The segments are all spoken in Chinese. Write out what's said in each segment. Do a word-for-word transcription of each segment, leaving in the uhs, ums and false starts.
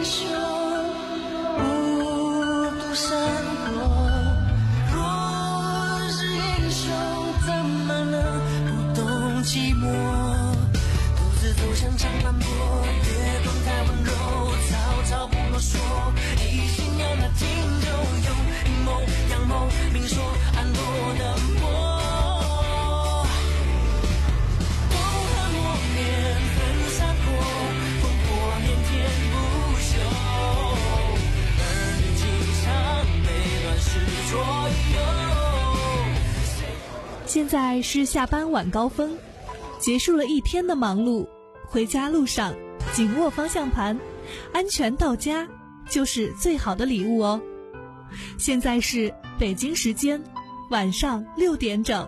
雄，不渡山坡。若是英雄，怎么能不懂寂寞？独自走向长坂坡，月光太温柔，草草不啰嗦，一心要那听就有阴谋阳谋，明说暗落的魔。 现在是下班晚高峰，结束了一天的忙碌，回家路上紧握方向盘，安全到家就是最好的礼物哦。现在是北京时间晚上六点整。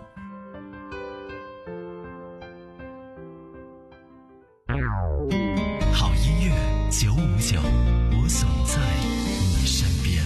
好音乐九五九，我总在你身边。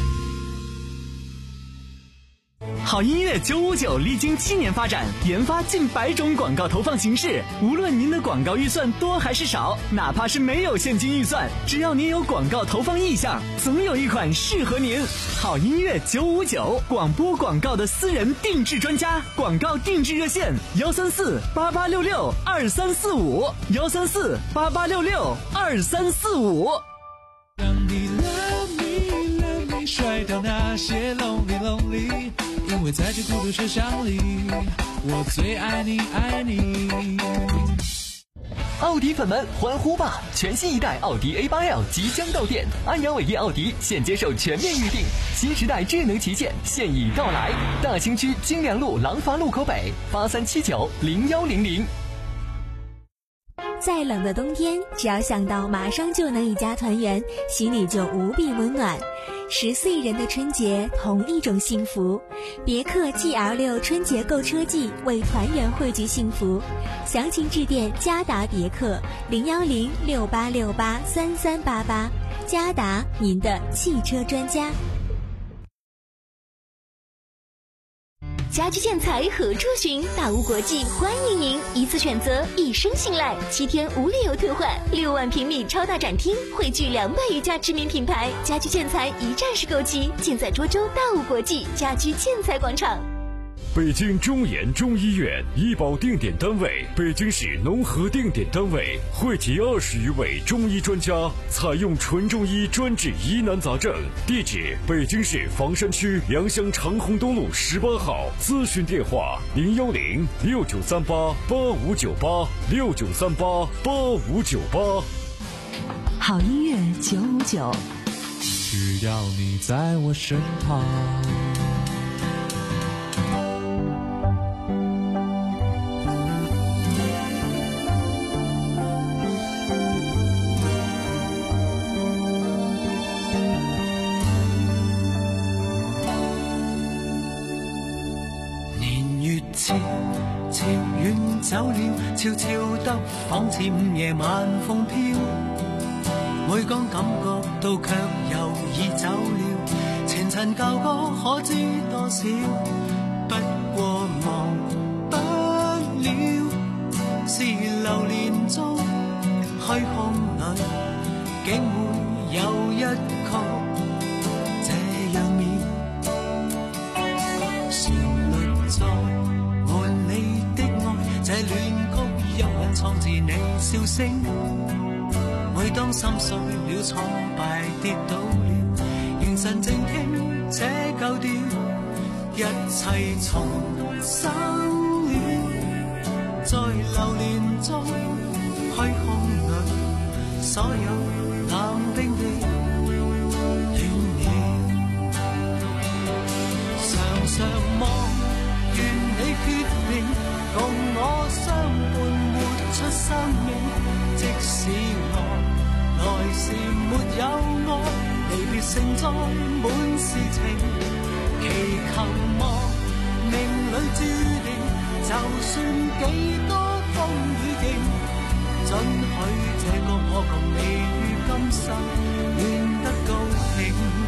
好音乐九五九历经七年发展，研发近百种广告投放形式。无论您的广告预算多还是少，哪怕是没有现金预算，只要您有广告投放意向，总有一款适合您。好音乐九五九，广播广告的私人定制专家，广告定制热线幺三四八八六六二三四五幺三四八八六六二三四五。 让你 love me love me， 甩掉那些 lonely lonely。因为在这孤独车厢里，我最爱你爱你。 奥迪粉们欢呼吧！全新一代奥迪 A 八 L 即将到店，安阳伟业奥迪现接受全面预定，新时代智能旗舰现已到来。大兴区金良路廊坊路口北八三七九零幺零零。 再冷的冬天，只要想到马上就能一家团圆，心里就无比温暖。十岁人的春节，同一种幸福。别克 G L 六 春节购车季，为团圆汇聚幸福。详情致电嘉达别克零幺零六八六八三三八八，嘉达，您的汽车专家。家居建材何处寻？大屋国际欢迎您，一次选择，一生信赖，七天无理由退换，六万平米超大展厅，汇聚两百余家知名品牌，家居建材一站式购齐，尽在涿州大屋国际家居建材广场。 北京中研中医院医保定点单位，北京市农合定点单位，汇集二十余位中医专家，采用纯中医专治疑难杂症。地址：北京市房山区良乡长虹东路十八号。咨询电话：零幺零六九三八八五九八六九三八八五九八。 好音乐九五九， 只要你在我身旁。 悄悄遠走了，悄悄得仿似午夜晚風飄，每當感覺到卻又已走了，前塵舊歌可知多少，不過忘不了，是流年中虛空裏竟會有一曲這樣妙，旋律在這戀曲幽隱藏自你笑聲，每當心碎了挫敗跌倒了，凝神靜聽這舊調，一切重生了，在流年中虛空裏，所有冷冰的暖了，常常望願你決定共我相伴活出生命，即使我來時沒有愛，離別盛載滿是情，祈求望命裏注定，就算幾多風雨勁，准許這個我共你於今生戀得高興。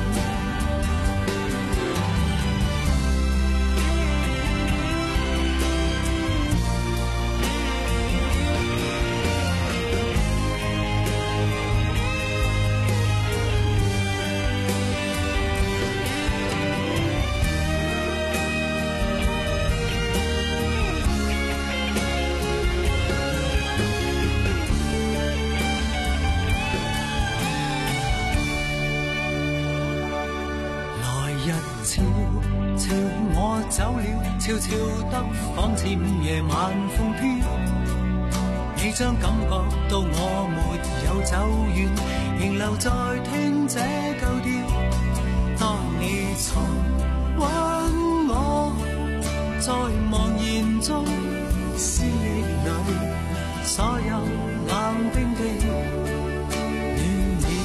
悄悄我走了，悄悄得仿似午夜晚風飄。你將感覺到我沒有走遠，仍留在聽這舊調。當你重溫我，在茫然中思憶裏，所有冷冰的暖了。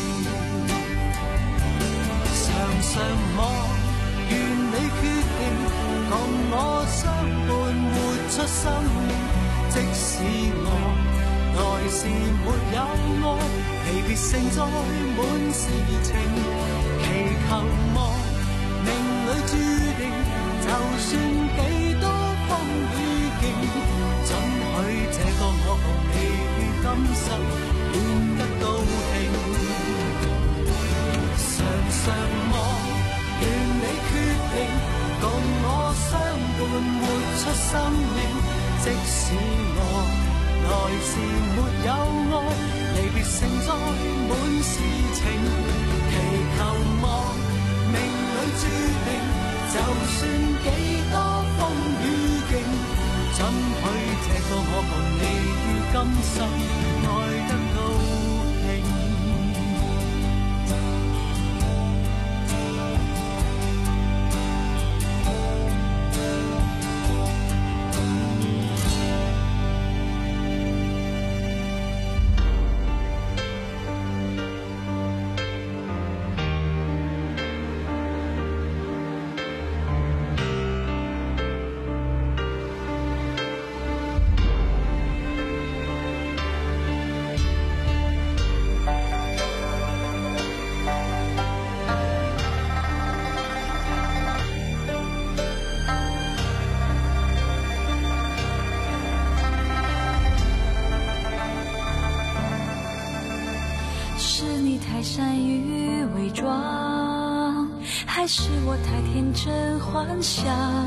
常常望願你決定共我相伴活出生命，即使我來時沒有愛，離別承載滿是情，祈求望命裏注定，就算幾多風雨勁，准許這個我共你於今生變得高興。常常望願你決定共我相伴活出生命，即使我來時沒有愛，離別承載滿是情，祈求望命裏注定，就算幾多風雨勁，准許這個我共你於今生愛得高興。 太善于伪装，还是我太天真幻想，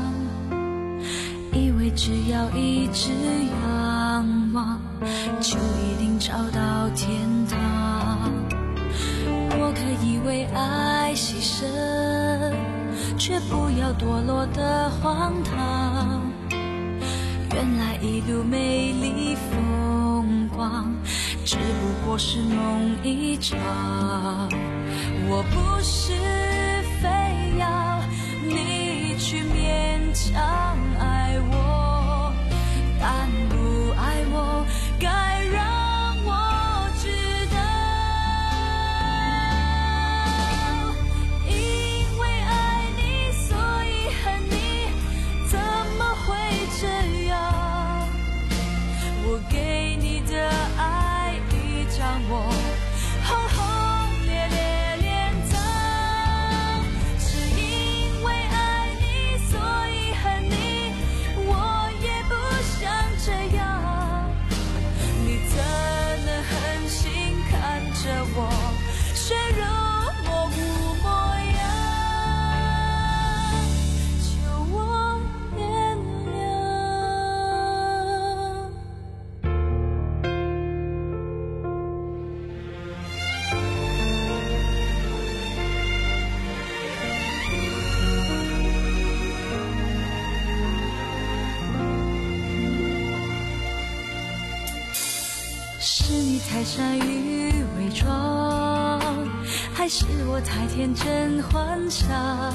以为只要一直仰望，就一定找到天堂。我可以为爱牺牲，却不要堕落的荒唐。原来一路美丽风光，只不过是梦一场。我不是非要你去勉强爱我，但不爱我该让我知道。因为爱你所以恨你，怎么会这样？我给你的爱已将我轰轰烈烈敛藏，是因为爱你所以恨你，我也不想这样。你怎能狠心看着我血肉模糊模样，求我原是你太善于伪装，还是我太天真幻想，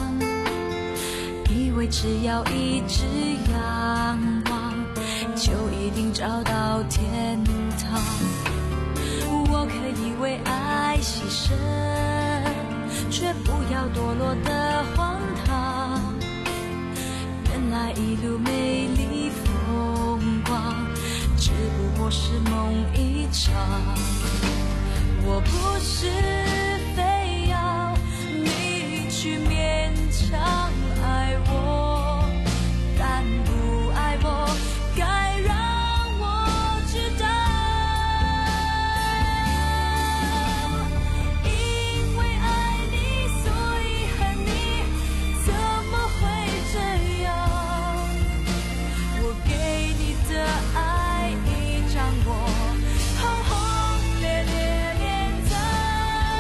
以为只要一直仰望，就一定找到天堂。我可以为爱牺牲，却不要堕落的荒唐。原来一路美丽风光，只不过是梦一场。我不是非要你去勉强爱我，但不爱我该让我知道。因为爱你所以恨你，怎么会这样？我给你的爱已将我轰轰烈烈敛藏，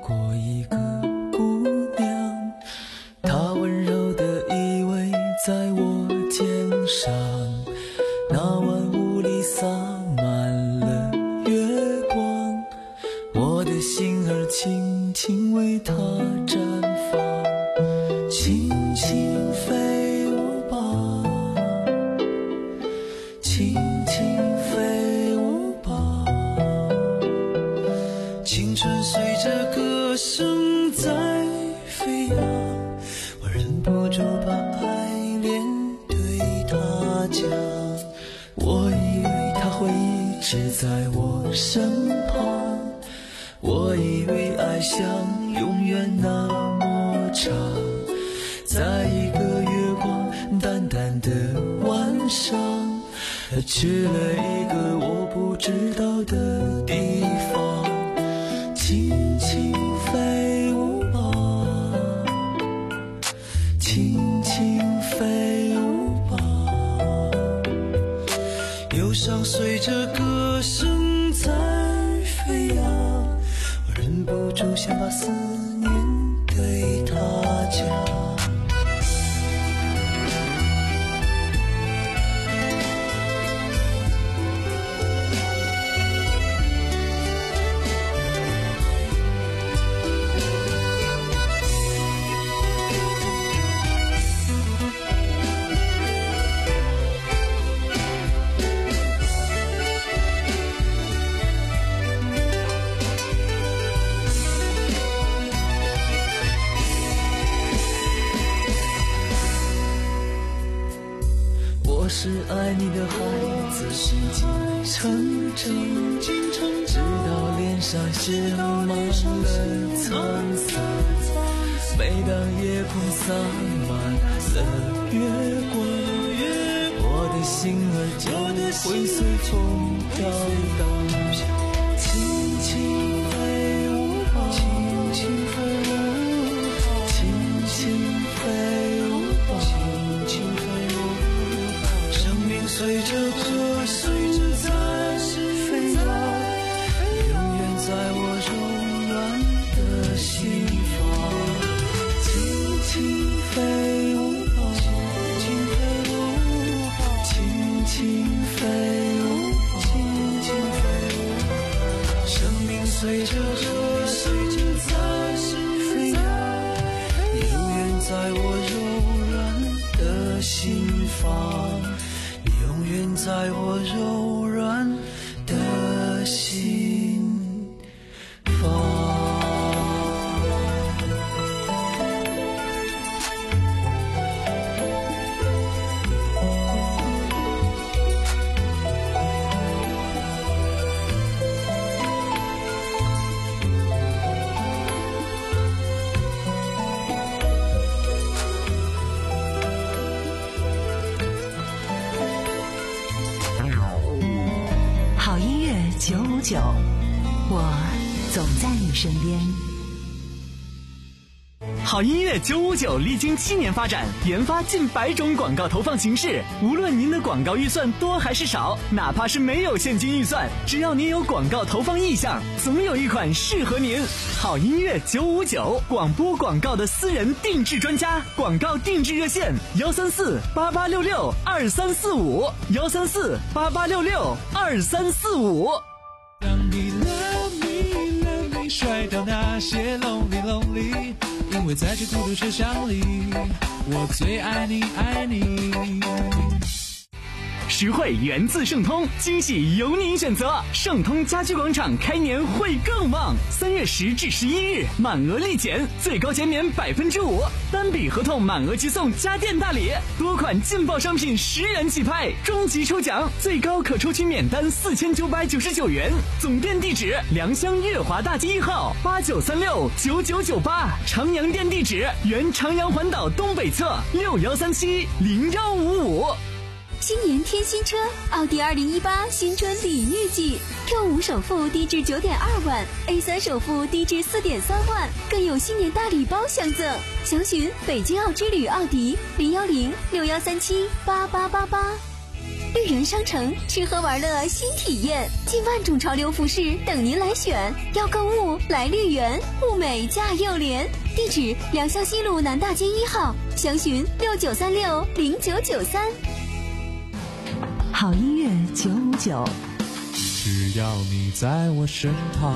过一个姑娘，她温柔的依偎在我肩上，那晚雾里洒满了月光，我的心儿轻轻为她绽放，轻轻飞舞吧，轻轻飞舞吧，青春随着歌声在飞扬，我忍不住把爱恋对他讲，我以为他会一直在我身旁，我以为爱像永远那么长，在一个月光淡淡的晚上，他去了一个我不知道的地方，轻轻飞舞吧，轻轻飞舞吧，忧伤随着歌声在飞扬，我忍不住想把思念对他讲。我是爱你的孩子，心经成长，直到脸上写满了沧桑。每当夜空洒满了月光，我的心儿就会随风飘荡。轻轻飞舞吧，轻轻飞舞吧，轻轻飞舞吧，轻轻飞舞吧。生命随着歌声在飞扬，永远在我柔软的心房。轻轻飞舞吧，轻轻飞舞吧，轻轻飞舞吧，轻轻飞舞吧。生命随着歌声在飞扬，永远在我柔软的心房，永远在我柔软的心房。 好音乐九五九，我总在你身边。 好音乐九五九历经七年发展，研发近百种广告投放形式。无论您的广告预算多还是少，哪怕是没有现金预算，只要您有广告投放意向，总有一款适合您。好音乐九五九，广播广告的私人定制专家，广告定制热线：幺三四八八六六二三四五，幺三四八八六六二三四五。 让你 love me love me 甩掉那些 lonely lonely， 因为在这孤独车厢里，我最爱你爱你。 实惠源自盛通，惊喜由您选择。盛通家居广场开年会更旺，三月十至十一日满额立减，最高减免百分之五，单笔合同满额即送家电大礼，多款劲爆商品十元起拍，终极抽奖最高可抽取免单四千九百九十九元。总店地址：良乡悦华大街一号八九三六九九九八，长阳店地址：原长阳环岛东北侧六幺三七零幺五五。 新年添新车，奥迪二零一八新春礼遇季 ，Q 五首付低至九点二万 ，A 三首付低至四点三万，更有新年大礼包相赠。详询北京奥之旅奥迪零幺零六幺三七八八八八。 绿园商城吃喝玩乐新体验，近万种潮流服饰等您来选。要购物来绿园，物美价又廉。地址：良乡西路南大街一号，详询六九三六零九九三。 好音乐九五九， 只要你在我身旁。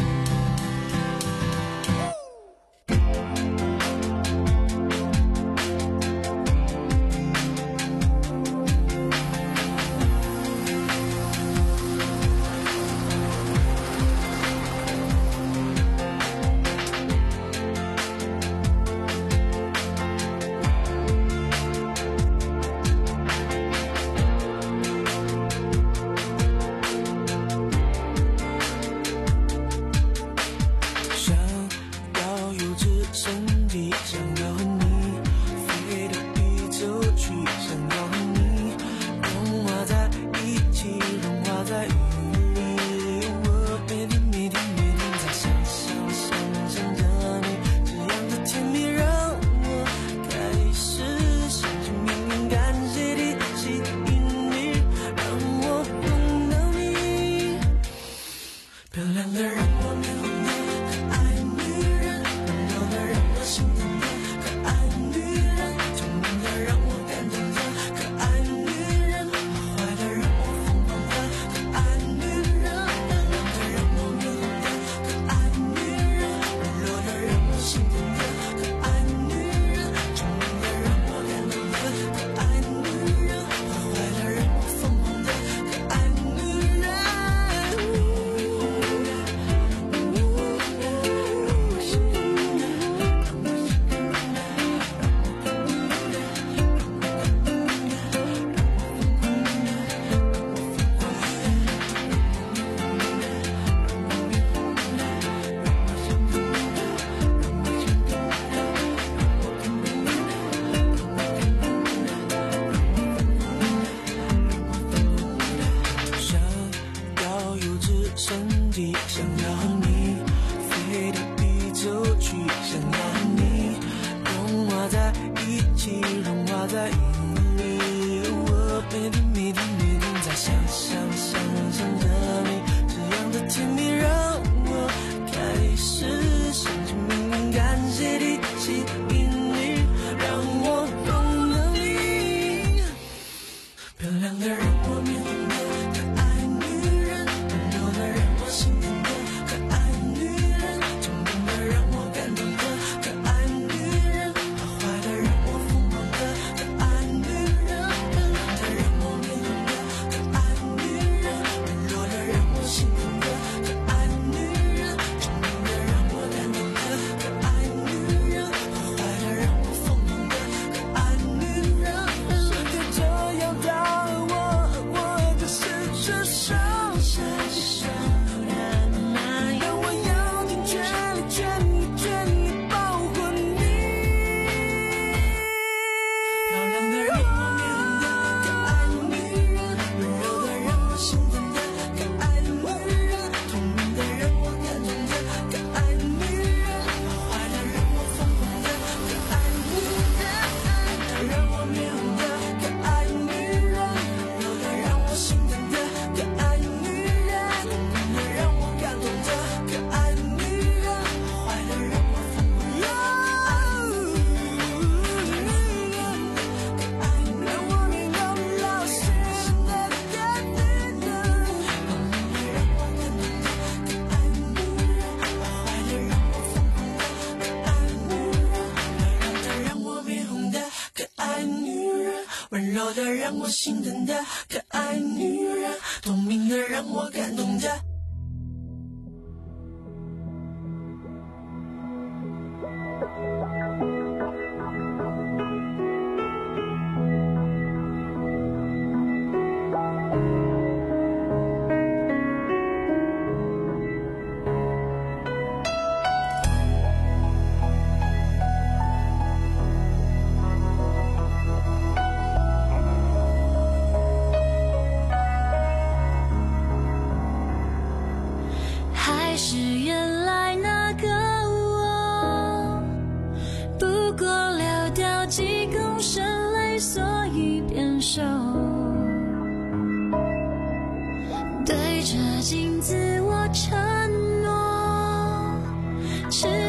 让我心疼的可爱女人，聪明的让我感动的。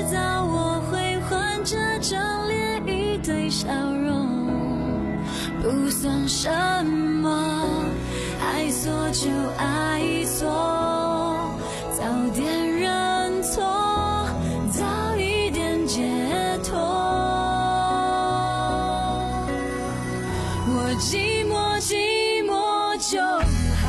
道我会换着张脸一堆笑容，不算什么，爱错就爱错，早点认错，早一点解脱。我寂寞寂寞就好，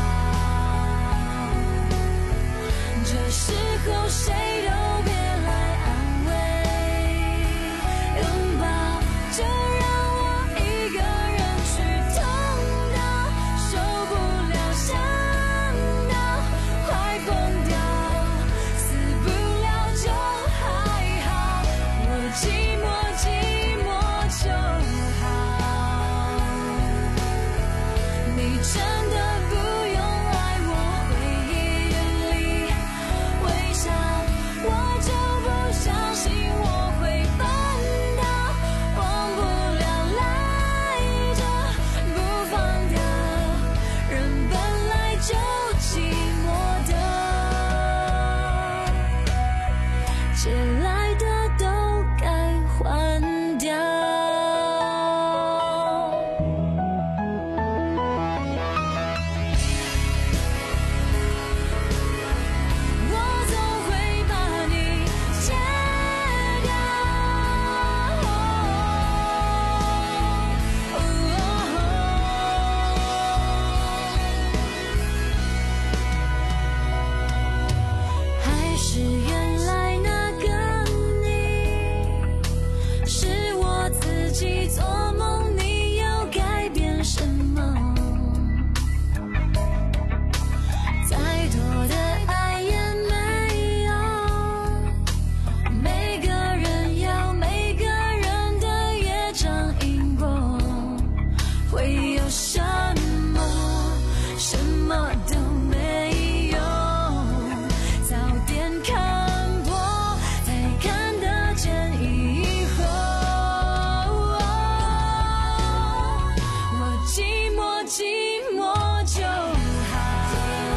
这时候谁都别来安慰，拥抱就让我一个人去痛到受不了，想到快疯掉，死不了就还好。我寂寞寂寞就好，你真的不用来我回忆里微笑，我就不相信我会笨到忘不了，赖着不放掉，人本来就寂寞的，借来的都该还掉。我总会把你戒掉，还是原来那个你，是我自己做梦，你要改变什么？再多的爱也没有，每个人有每个人的业障因果，会有什么？什么都没有，早点看破，才看得见以后。我寂寞寂寞就好，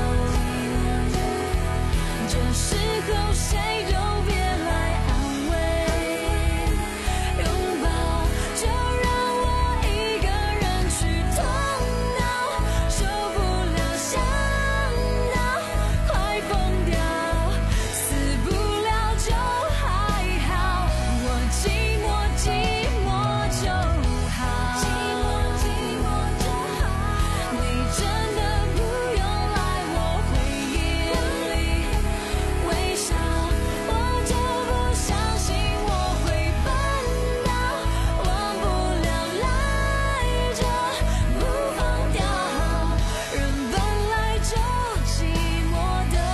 这时候谁都别来安慰，拥抱就让我一个人去痛到受不了，想到快疯掉，死不了就还好。我寂寞寂寞就好，寂寞寂寞就好，你真的不用来我回忆里微笑，我就不相信我会笨到忘不了，赖着不放掉，人本来就寂寞的，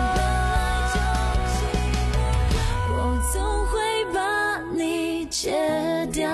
我总会把你戒掉。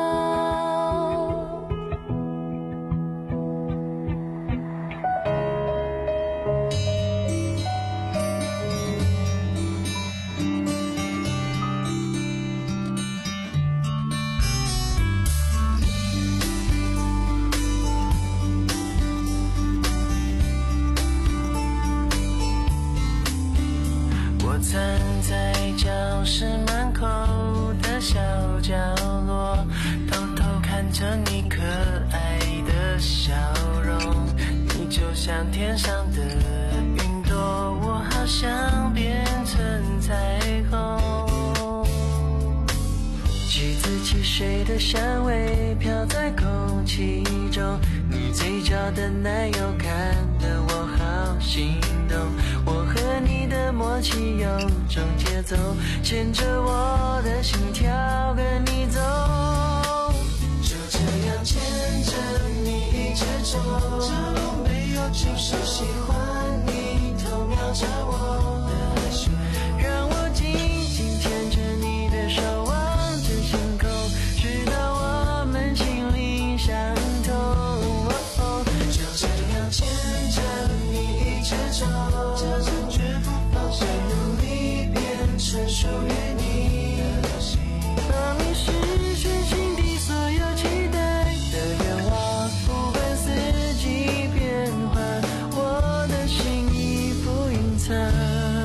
我站在教室门口的小角落，偷偷看着你可爱的笑容，你就像天上的云朵，我好想变成彩虹。橘子汽水的香味飘在空气中，你嘴角的奶油看得我好心动，我和你的默契有种节奏，牵着我的心跳跟你走，就这样牵着你一直走，这路没有尽头，喜欢你偷瞄着我的水，让我紧紧牵着你的手望着星空，直到我们心灵相通，哦，就这样牵着你一直走，这次绝不放弃，努力变成属于你的心，帮你实现心底所有期待的愿望，不管四季变换，我的心已不隐藏。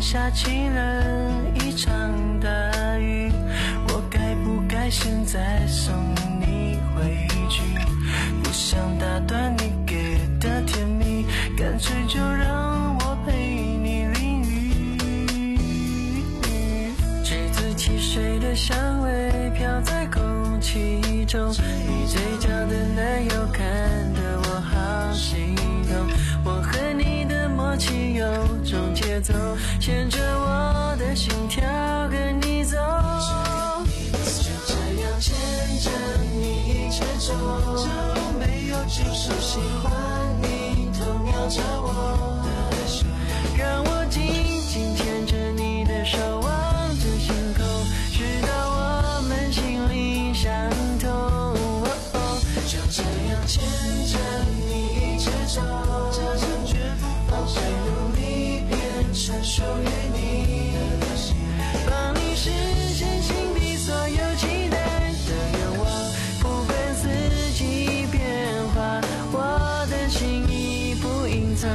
下情人一场大雨，我该不该现在送你回去？不想打断你给的甜蜜，干脆就让我陪你淋雨。橘子汽水的香味飘在空气中，你嘴角的奶油看得我好心动。我和你的默契有种节奏，牵着我的心跳跟你走，就这样牵着你一直走，这我没有只是喜欢你，偷瞄着我的手，让我紧紧牵着你的手，望着星空，直到我们心灵相通，哦哦，就这样牵着你一直走，这场绝不放手，努力变成属于你的心，帮你实现心底所有期待的愿望，不管四季变化，我的心意不隐藏。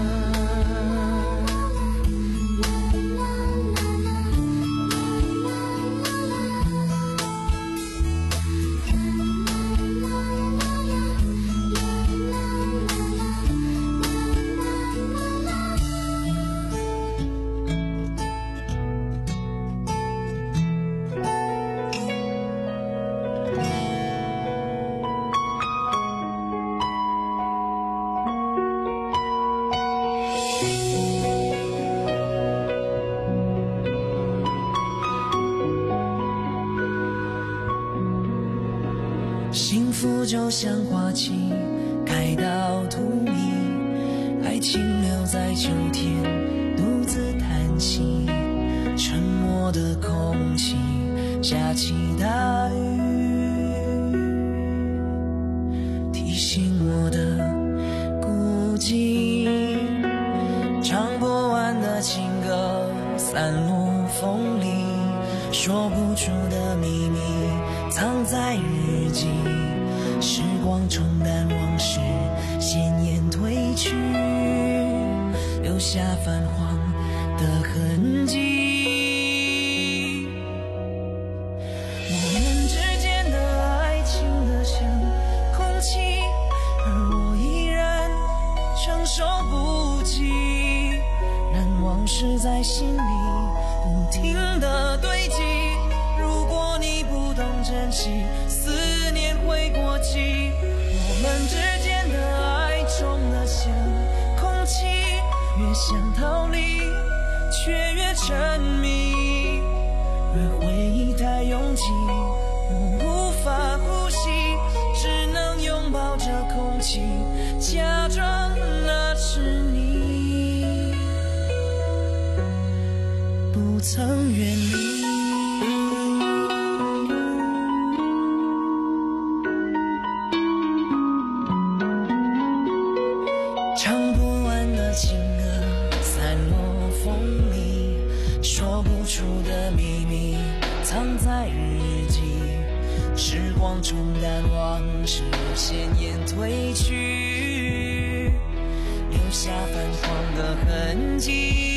幸福就像花期开到荼蘼，爱情留在秋天独自叹息，沉默的空气下起大雨，提醒我的孤寂，唱不完的情歌散落风里，说不出的秘密藏在日记，时光冲淡往事，鲜艳褪去，留下泛黄的痕迹。我们之间的爱情的像空气，而我依然承受不起，让往事在心里不停地堆积。如果你不懂珍惜，思念会过期。我们之间的爱重得像空气，越想逃离，却越沉迷。若回忆太拥挤，我无法呼吸，只能拥抱着空气，假装那是你，不曾远离。唱不完的情歌散落风里，说不出的秘密藏在日记，时光冲淡往事，鲜艳褪去，留下泛黄的痕迹。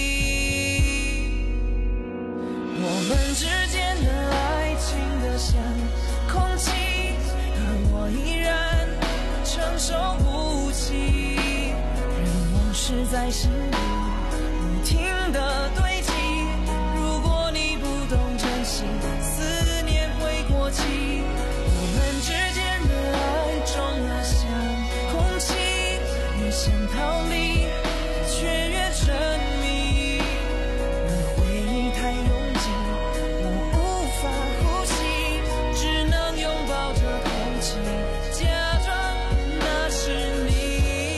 我们之间的爱情的像空气，而我依然承受不起，是在心里不停地堆积。如果你不懂珍惜，思念会过期。我们之间的爱重得像空气，越想逃离，却越沉迷。若回忆太拥挤，我无法呼吸，只能拥抱着空气，假装那是你。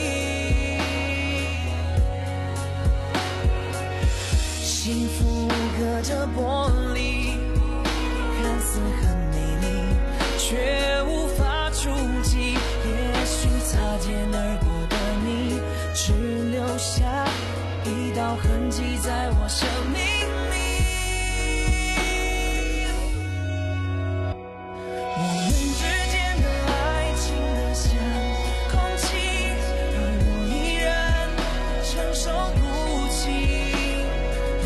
幸福隔着玻璃，看似很美丽，却无法触及。也许擦肩而过的你，只留下一道痕迹在我生命里。我们之间的爱情的像空气，而我依然承受不起。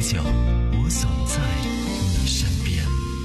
九，我总在你身边。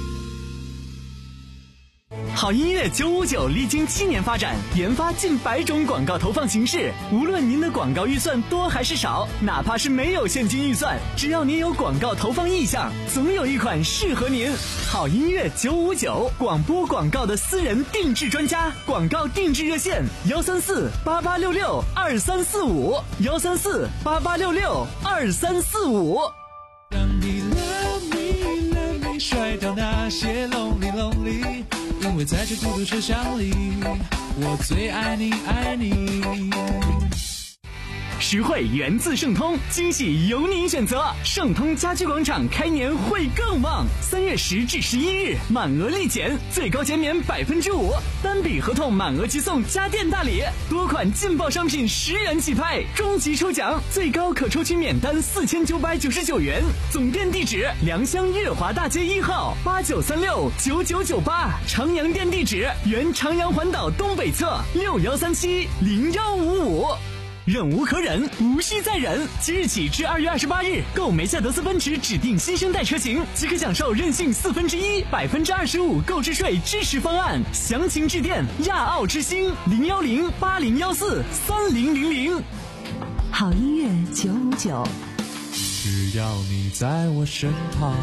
好音乐九五九历经七年发展，研发近百种广告投放形式。无论您的广告预算多还是少，哪怕是没有现金预算，只要您有广告投放意向，总有一款适合您。好音乐九五九，广播广告的私人定制专家，广告定制热线：幺三四八八六六二三四五，幺三四八八六六二三四五。 让你 love me love me 甩掉那些 lonely lonely， 因为在这孤独车厢里，我最爱你爱你。 实惠源自盛通，惊喜由您选择。盛通家居广场开年会更旺，三月十至十一日满额立减，最高减免百分之五，单笔合同满额即送家电大礼，多款劲爆商品十元起拍，终极抽奖最高可抽取免单四千九百九十九元。总店地址：良乡悦华大街一号八九三六九九九八，长阳店地址：原长阳环岛东北侧六幺三七零幺五五。忍无可忍，无需再忍。即日起至二月二十八日，购梅赛德斯奔驰指定新生代车型，即可享受任性四分之一、百分之二十五购置税支持方案。详情致电亚奥之星零幺零八零幺四三零零零。 好音乐九五九， 只要你在我身旁。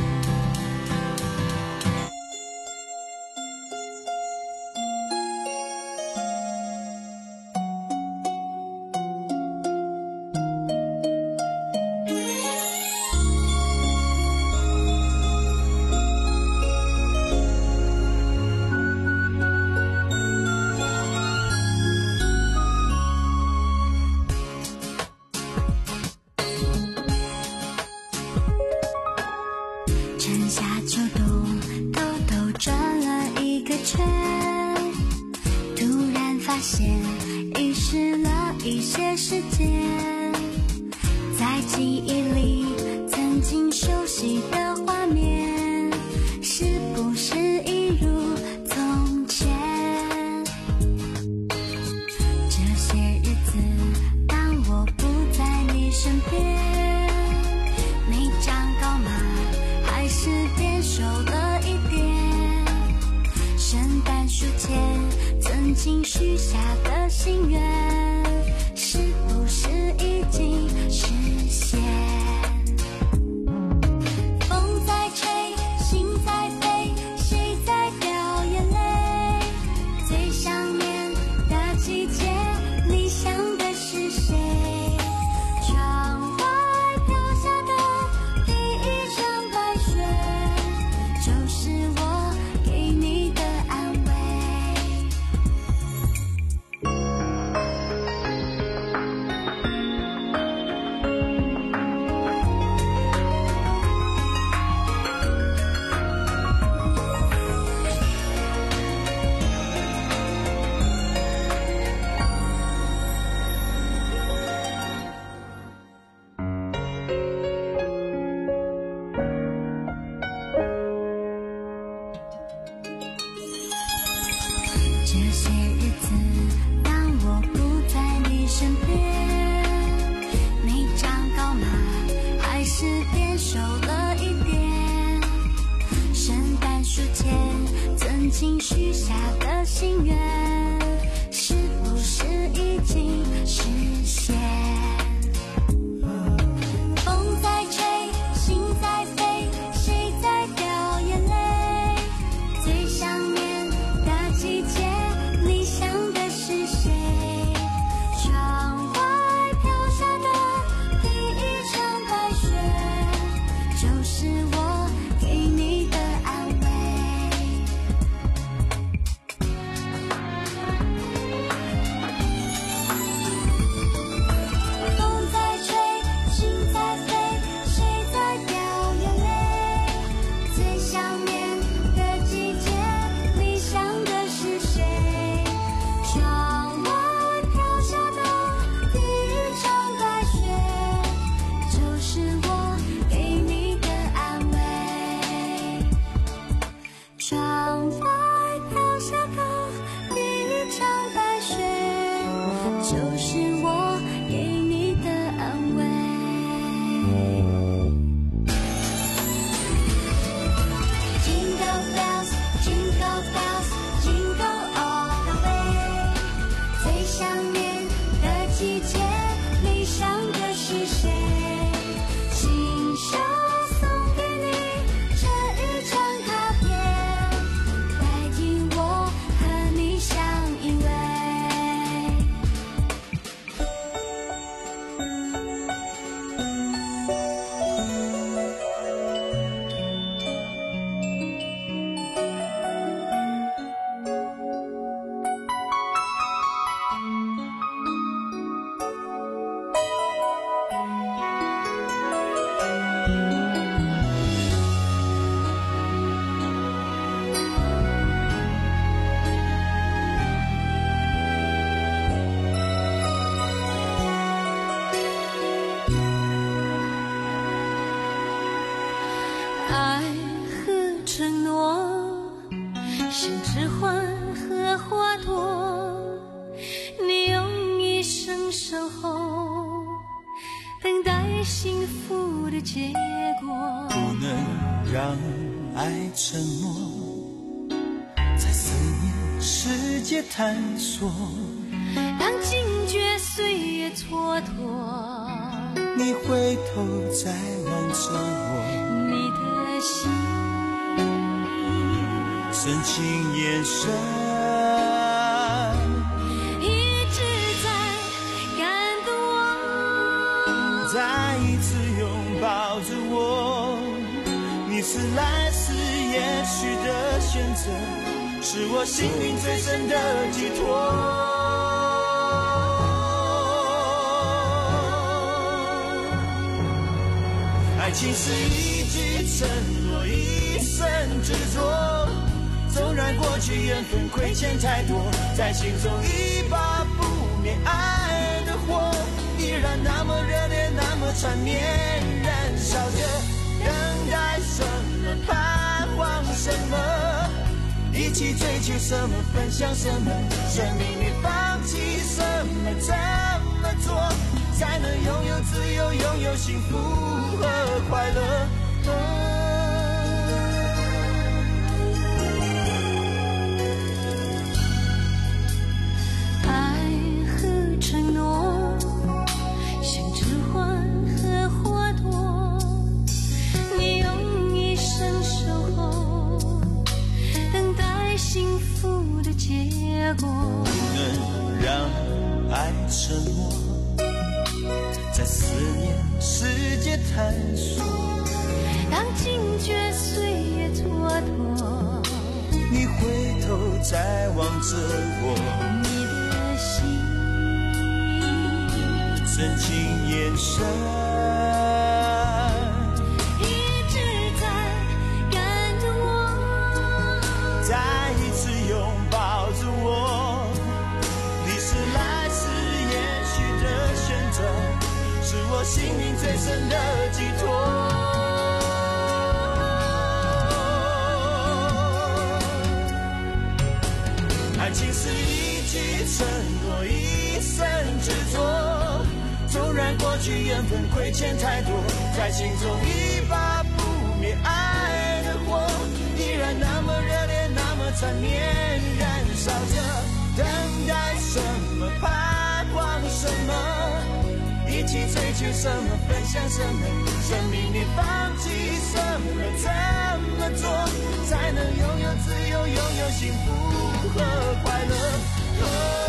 遗失了一些时间，在记忆里曾经熟悉的画面，是不是一如从前？这些日子，当我不在你身边，你长高吗？还是变瘦了一点？圣诞树前曾经许下的心愿，是不是已经实现？风在吹，心在飞，谁在掉眼泪？最想念的季节，理想的是谁？窗外飘下的第一场白雪，就是我给你的安慰。这些日子，当我不在你身边，你长高吗？还是变瘦了一点？圣诞树前曾经许下的心愿，是不是已经实现？风在吹，心在飞，谁在掉眼泪？最想念的季节，理想的是谁？窗外飘下的第一场白雪，就是我给你的安慰。 之欢和花朵，你用一生守候，等待幸福的结果。 不能让爱沉默，在思念世界探索。 当惊觉岁月蹉跎， 你回头再望着我， 你的心深情眼神一直在感动我， 再一次拥抱着我。你是来世也许的选择，是我心灵最深的寄托。爱情是一句承诺，一生执着。纵然过去缘分亏欠太多，在心中一把不灭爱的火，依然那么热烈，那么缠绵，燃烧着。等待什么？盼望什么？一起追求什么？分享什么？生命里放弃什么？怎么做才能拥有自由，拥有幸福和快乐？哦承诺像之欢和花朵，你用一生守候，等待幸福的结果。 不能让爱沉默，在思念世界探索。 当惊觉岁月蹉跎， 你回头再望着我， 你的心深情眼神一直在感动我， 再一次拥抱着我。你是来世也许的选择，是我心灵最深的寄托。爱情是一句承诺，一生执着。纵然过去缘分亏欠太多，在心中一把不灭爱的火，依然那么热烈，那么缠绵，燃烧着。等待什么？盼望什么？一起追求什么？分享什么？生命里放弃什么？怎么做才能拥有自由，拥有幸福和快乐？哦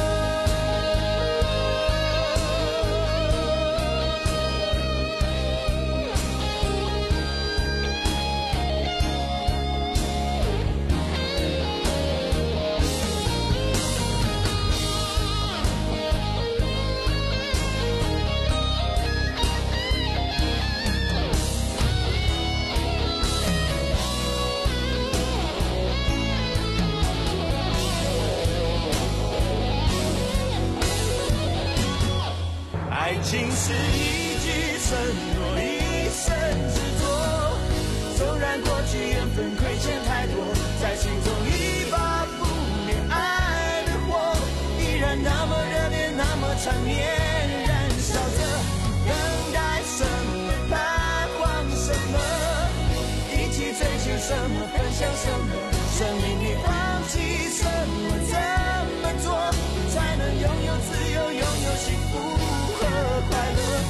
爱情是一句承诺，一生执着。纵然过去缘分亏欠太多，在心中一把不灭爱的火，依然那么热烈，那么缠绵，燃烧着。等待什么？盼望什么？一起追求什么？分享什么？生命里放弃什么？怎么做才能拥有自由，拥有幸福和快乐？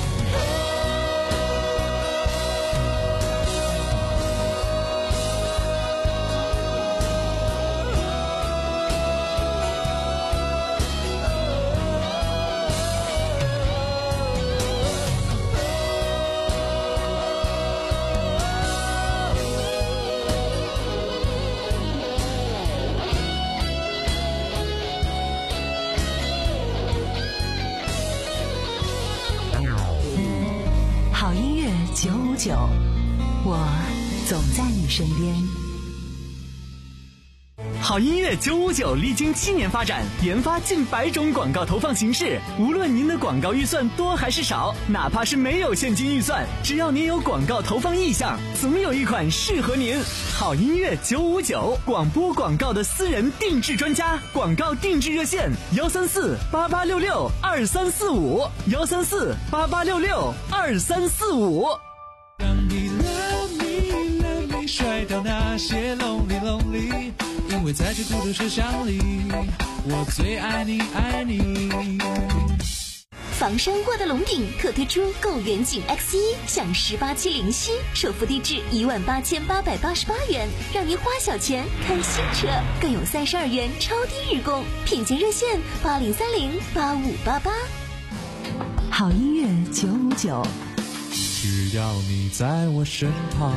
好音乐九五九，我总在你身边。 好音乐九五九历经七年发展，研发近百种广告投放形式。无论您的广告预算多还是少，哪怕是没有现金预算，只要您有广告投放意向，总有一款适合您。好音乐九五九，广播广告的私人定制专家，广告定制热线：幺三四八八六六二三四五，幺三四八八六六二三四五。 让你 love me love me 甩掉那些 lonely lonely， 因为在这孤独车厢里，我最爱你爱你。 房山沃德龙顶特推出购远景 X 一 享十八期零息，首付低至一万八千八百八十八元，让您花小钱看新车，更有三十二元超低日供，品鉴热线八零三零八五八八。 好音乐九五九， 只要你在我身旁。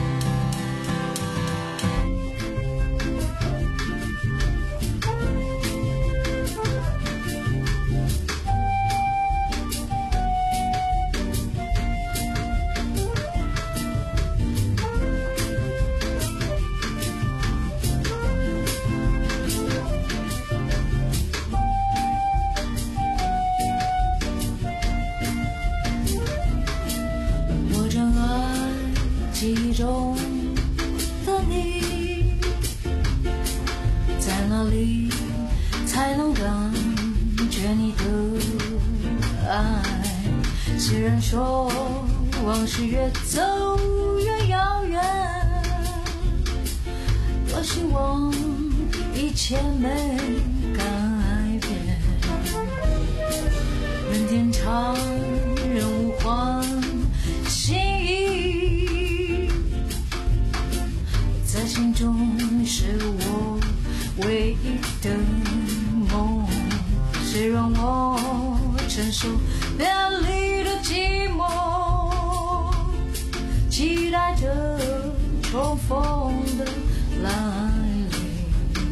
记忆中的你，在哪里才能感觉你的爱？虽然说往事越走越遥远，多希望一切没改变。人天长，人无欢，心意在心中是我唯一的梦，谁让我承受别离的寂寞，期待着重逢的来临，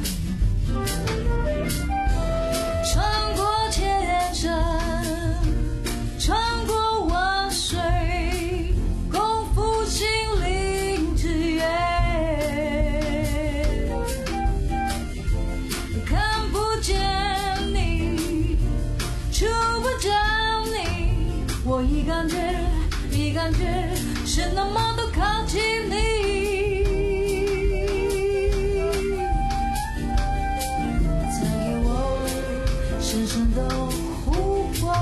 穿过千山，穿过万水，共赴心灵之约，看不见你，触不着你，我已感觉，已感觉是那么的靠近你。再给我深深的呼唤，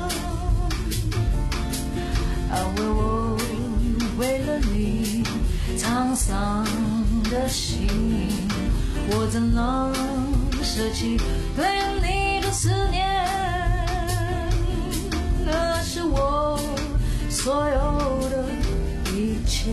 安慰我为了你沧桑的心，我怎能舍弃对你的思念？那是我所有的一切。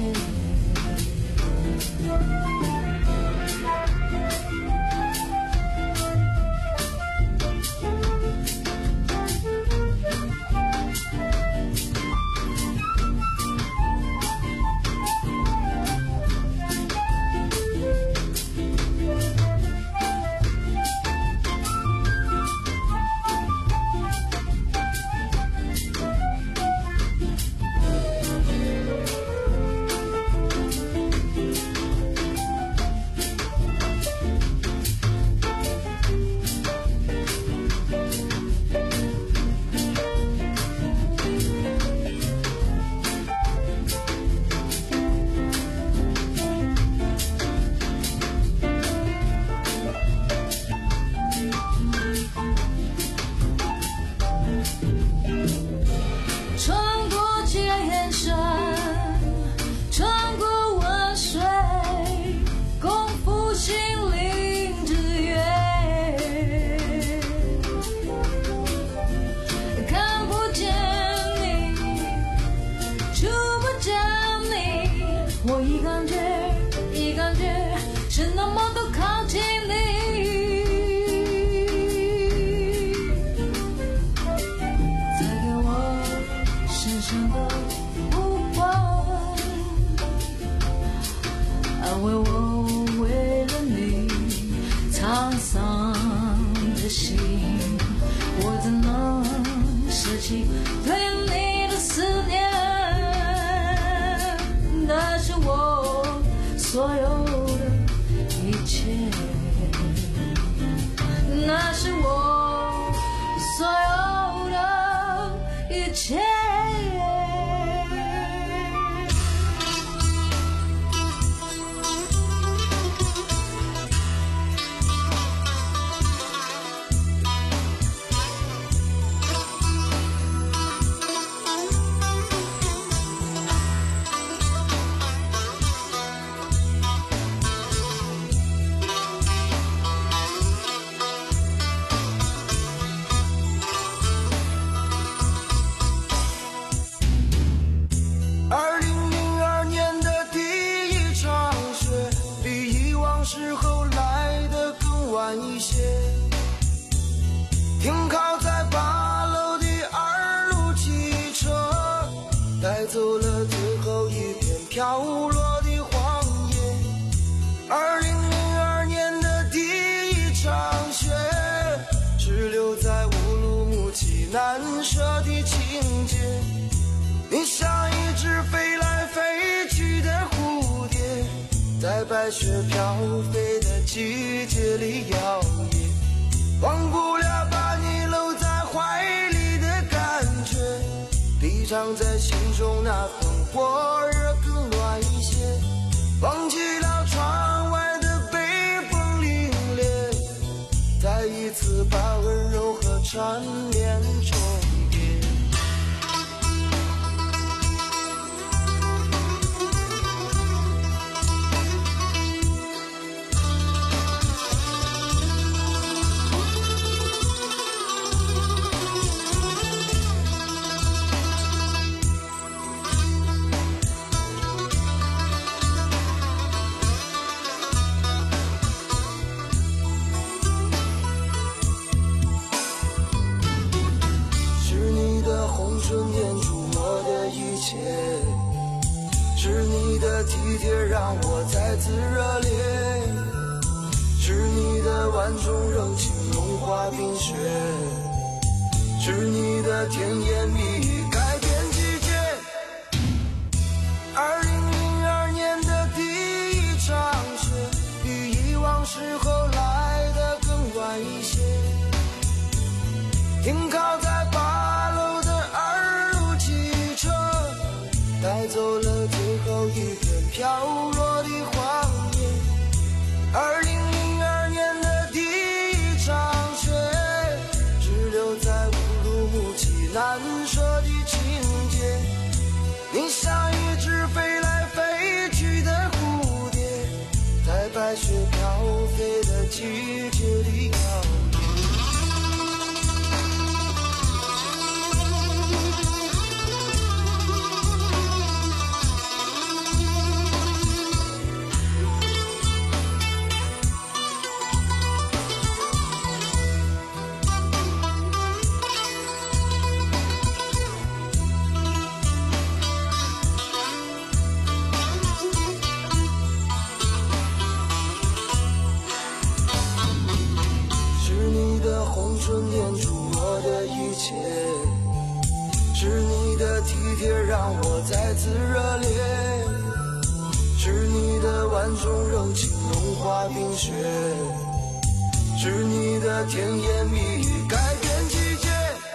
穿过千山，穿过万水，共赴心灵之约，看不见你，触不着你，我已感觉，已感觉是那么的靠近你。深深的呼唤，安慰我为了你沧桑的心，我怎能舍弃对你的思念？那是我所有的一切。 只留在乌鲁木齐难舍的情节。你像一只飞来飞去的蝴蝶，在白雪飘飞的季节里摇曳，忘不了把你搂在怀里的感觉，低唱在心中那份火热更暖一些，忘记了窗外的北风凛冽，再一次把温柔和缠绵重叠。是你的体贴让我再次热烈，是你的万种热情融化冰雪，是你的甜言蜜语改变季节。二零零二年的第一场雪，比以往时候来的更晚一些，停靠在八楼的二路汽车，带走了最后一片飘落的黄叶。二零零二年的第一场雪，只留在乌鲁木齐难舍的情节。你像一只飞来飞去的蝴蝶，在白雪飘飞的季节里摇曳。春念出我的一切，是你的体贴让我再次热烈，是你的万种热情融化冰雪，是你的甜言蜜语改变季节。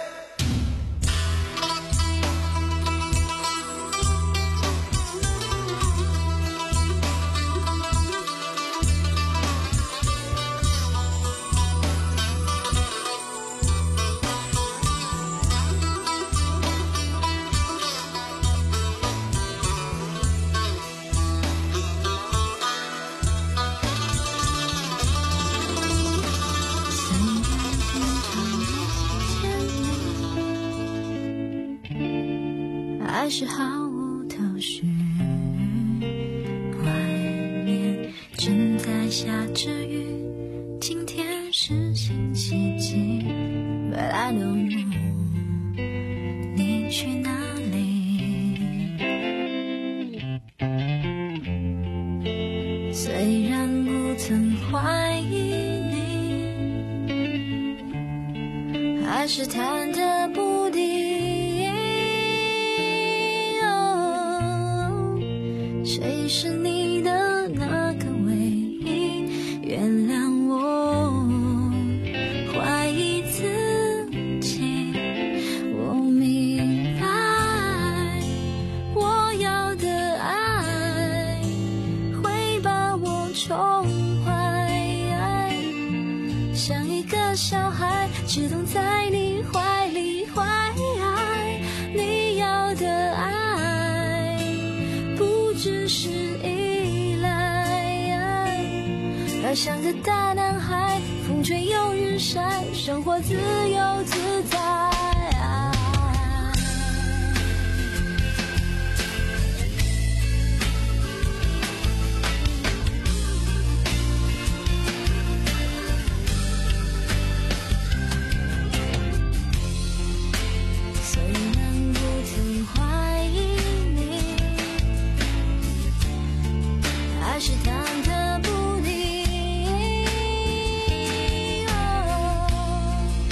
还是毫无头绪，外面正在下着雨，今天是星期几 But I don't know 你去哪里。虽然不曾怀疑你，还是忐忑不定，谁是你的那个唯一？原谅我怀疑自己，我明白我要的爱会把我宠坏，像一个小孩只懂在你怀里怀你要的爱只是依赖，而像个大男孩，风吹又日晒，生活自由自在。虽然不曾怀疑你，还是忐忑不定，哦，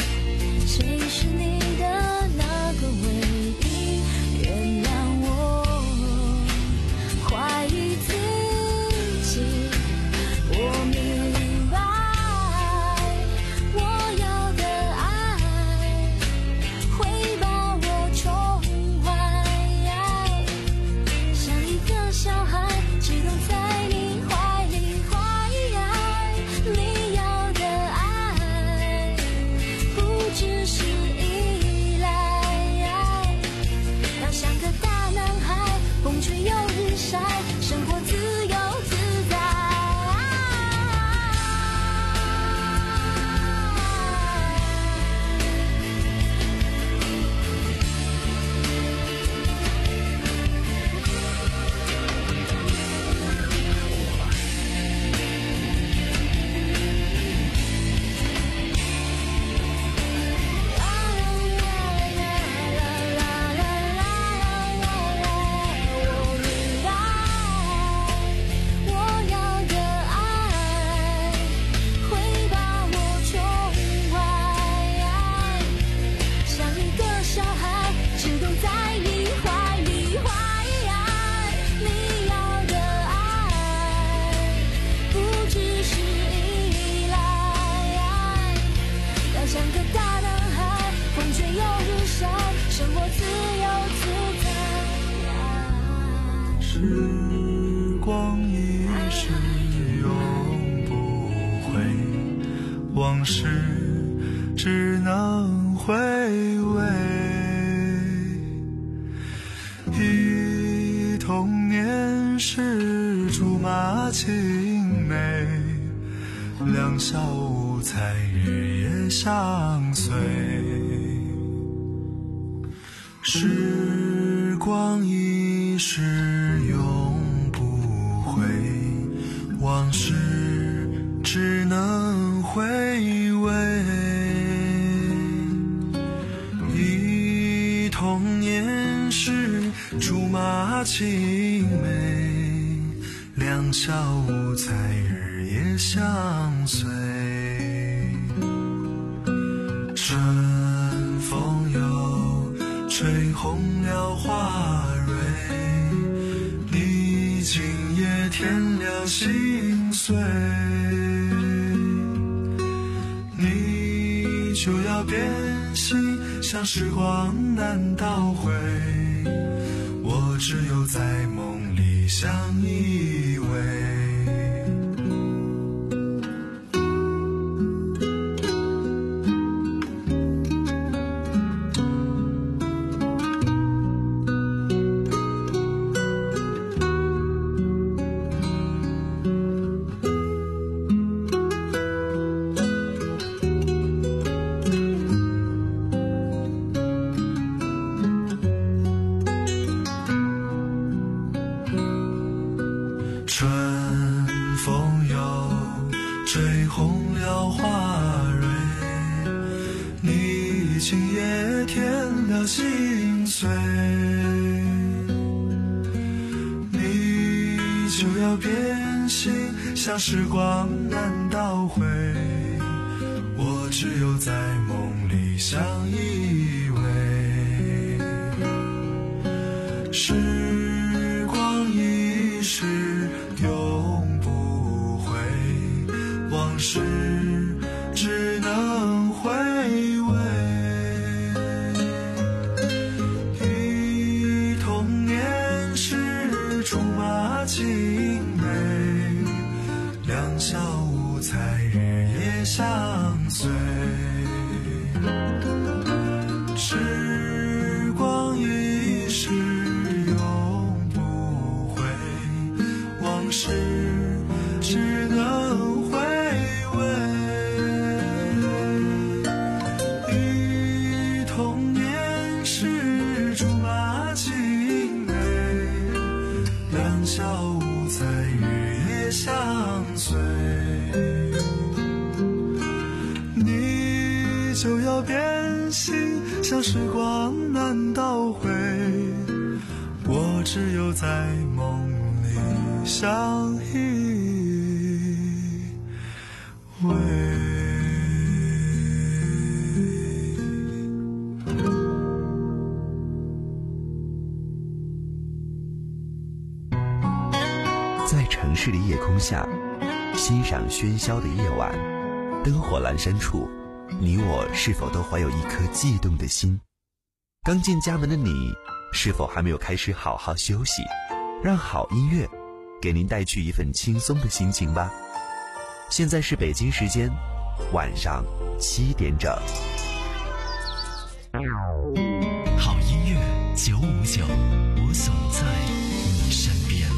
光一逝永不回，往事只能回味。忆童年时竹马青梅，两小无猜日夜相随。时光一逝永不回，往事只能回味。忆童年时竹马青梅，两小无猜日夜相随。春风又吹红了花蕊，你今夜添了心碎，你就要变心，像时光难倒回，我只有在梦里相依偎。心碎，你就要变心，像时光难倒回，我只有在梦里相依偎。时光一逝永不回，往事只能回味。青梅，两小无猜日夜相随。时光一逝永不回，往事只能回味。忆童年时竹马青梅，两小无猜日夜相随，你就要变心，像时光难倒回，我只有在梦里相依偎。 在城市的夜空下，欣赏喧嚣的夜晚，灯火阑珊处，你我是否都怀有一颗悸动的心？刚进家门的你，是否还没有开始好好休息？让好音乐给您带去一份轻松的心情吧。现在是北京时间晚上七点整。 好音乐九五九，我总在你身边。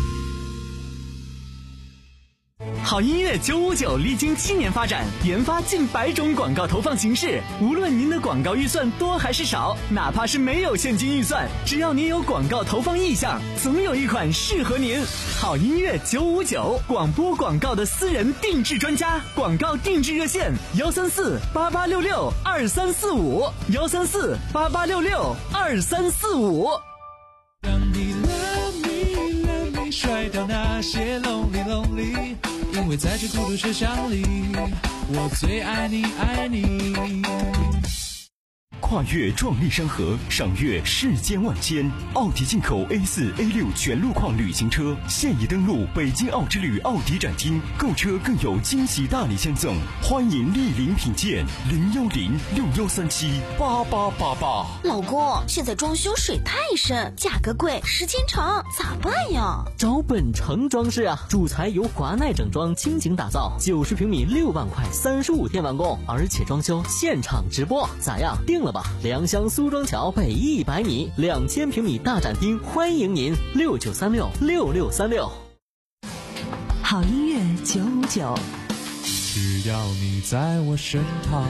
好音乐九五九历经七年发展，研发近百种广告投放形式。无论您的广告预算多还是少，哪怕是没有现金预算，只要您有广告投放意向，总有一款适合您。好音乐九五九，广播广告的私人定制专家，广告定制热线：幺三四八八六六二三四五，幺三四八八六六二三四五。 让你 love me love me， 甩掉那些 lonely lonely。因为在这孤独车厢里，我最爱你爱你。 跨越壮丽山河，赏阅世间万千。奥迪进口 A 四、A 六全路况旅行车现已登陆北京奥之旅奥迪展厅，购车更有惊喜大礼相赠，欢迎莅临品鉴。零幺零六幺三七八八八八。 老公，现在装修水太深，价格贵，时间长，咋办呀？ 找本城装饰啊，主材由华奈整装倾情打造，九十平米六万块，三十五天完工，而且装修现场直播，咋样？定了吧！良乡苏庄桥北一百米，两千平米大展厅，欢迎您六九三六六六三六。 好音乐九五九， 只要你在我身旁。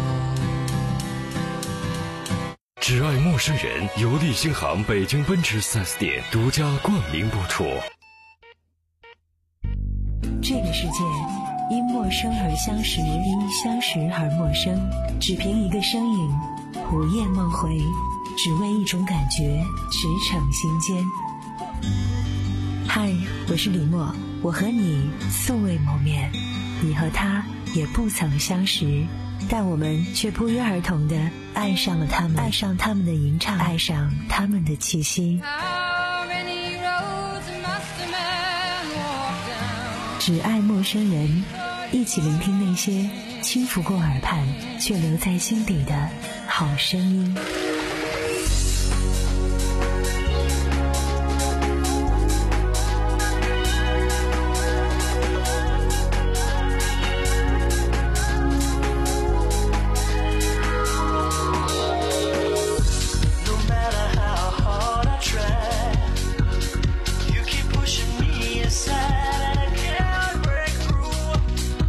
只爱陌生人，由利星行北京奔驰 四 S 店独家冠名播出。 这个世界因陌生而相识，因相识而陌生，只凭一个身影，午夜梦回，只为一种感觉，驰骋心间。嗨，我是李默，我和你素未谋面，你和他也不曾相识，但我们却不约而同地爱上了他们，爱上他们的吟唱，爱上他们的气息。只爱陌生人，一起聆听那些轻拂过耳畔却留在心底的好声音。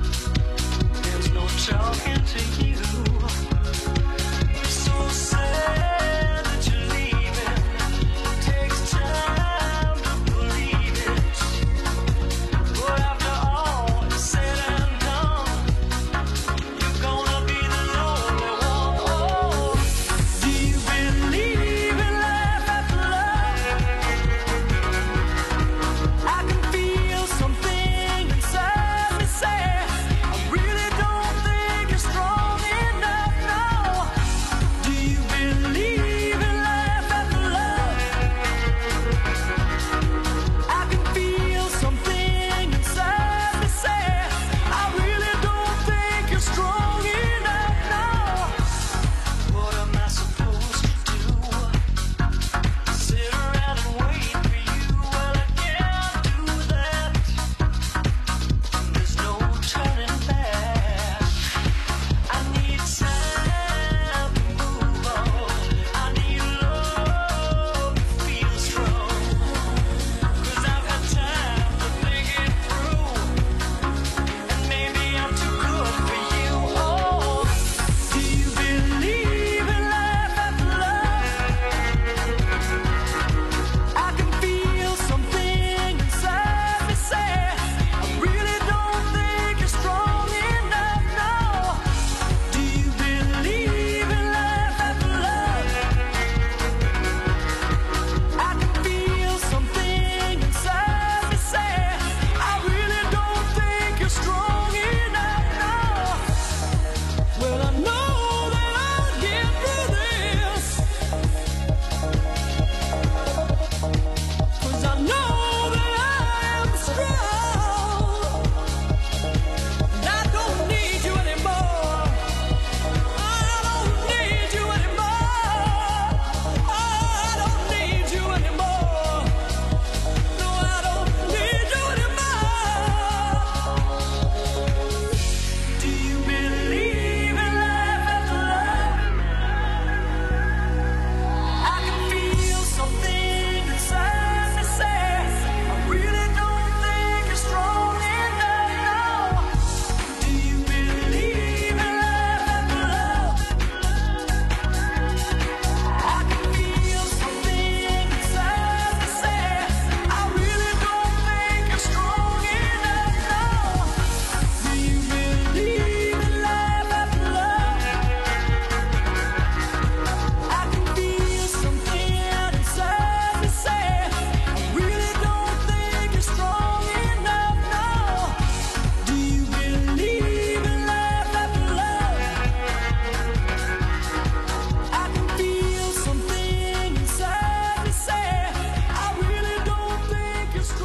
Talking to you, so sad.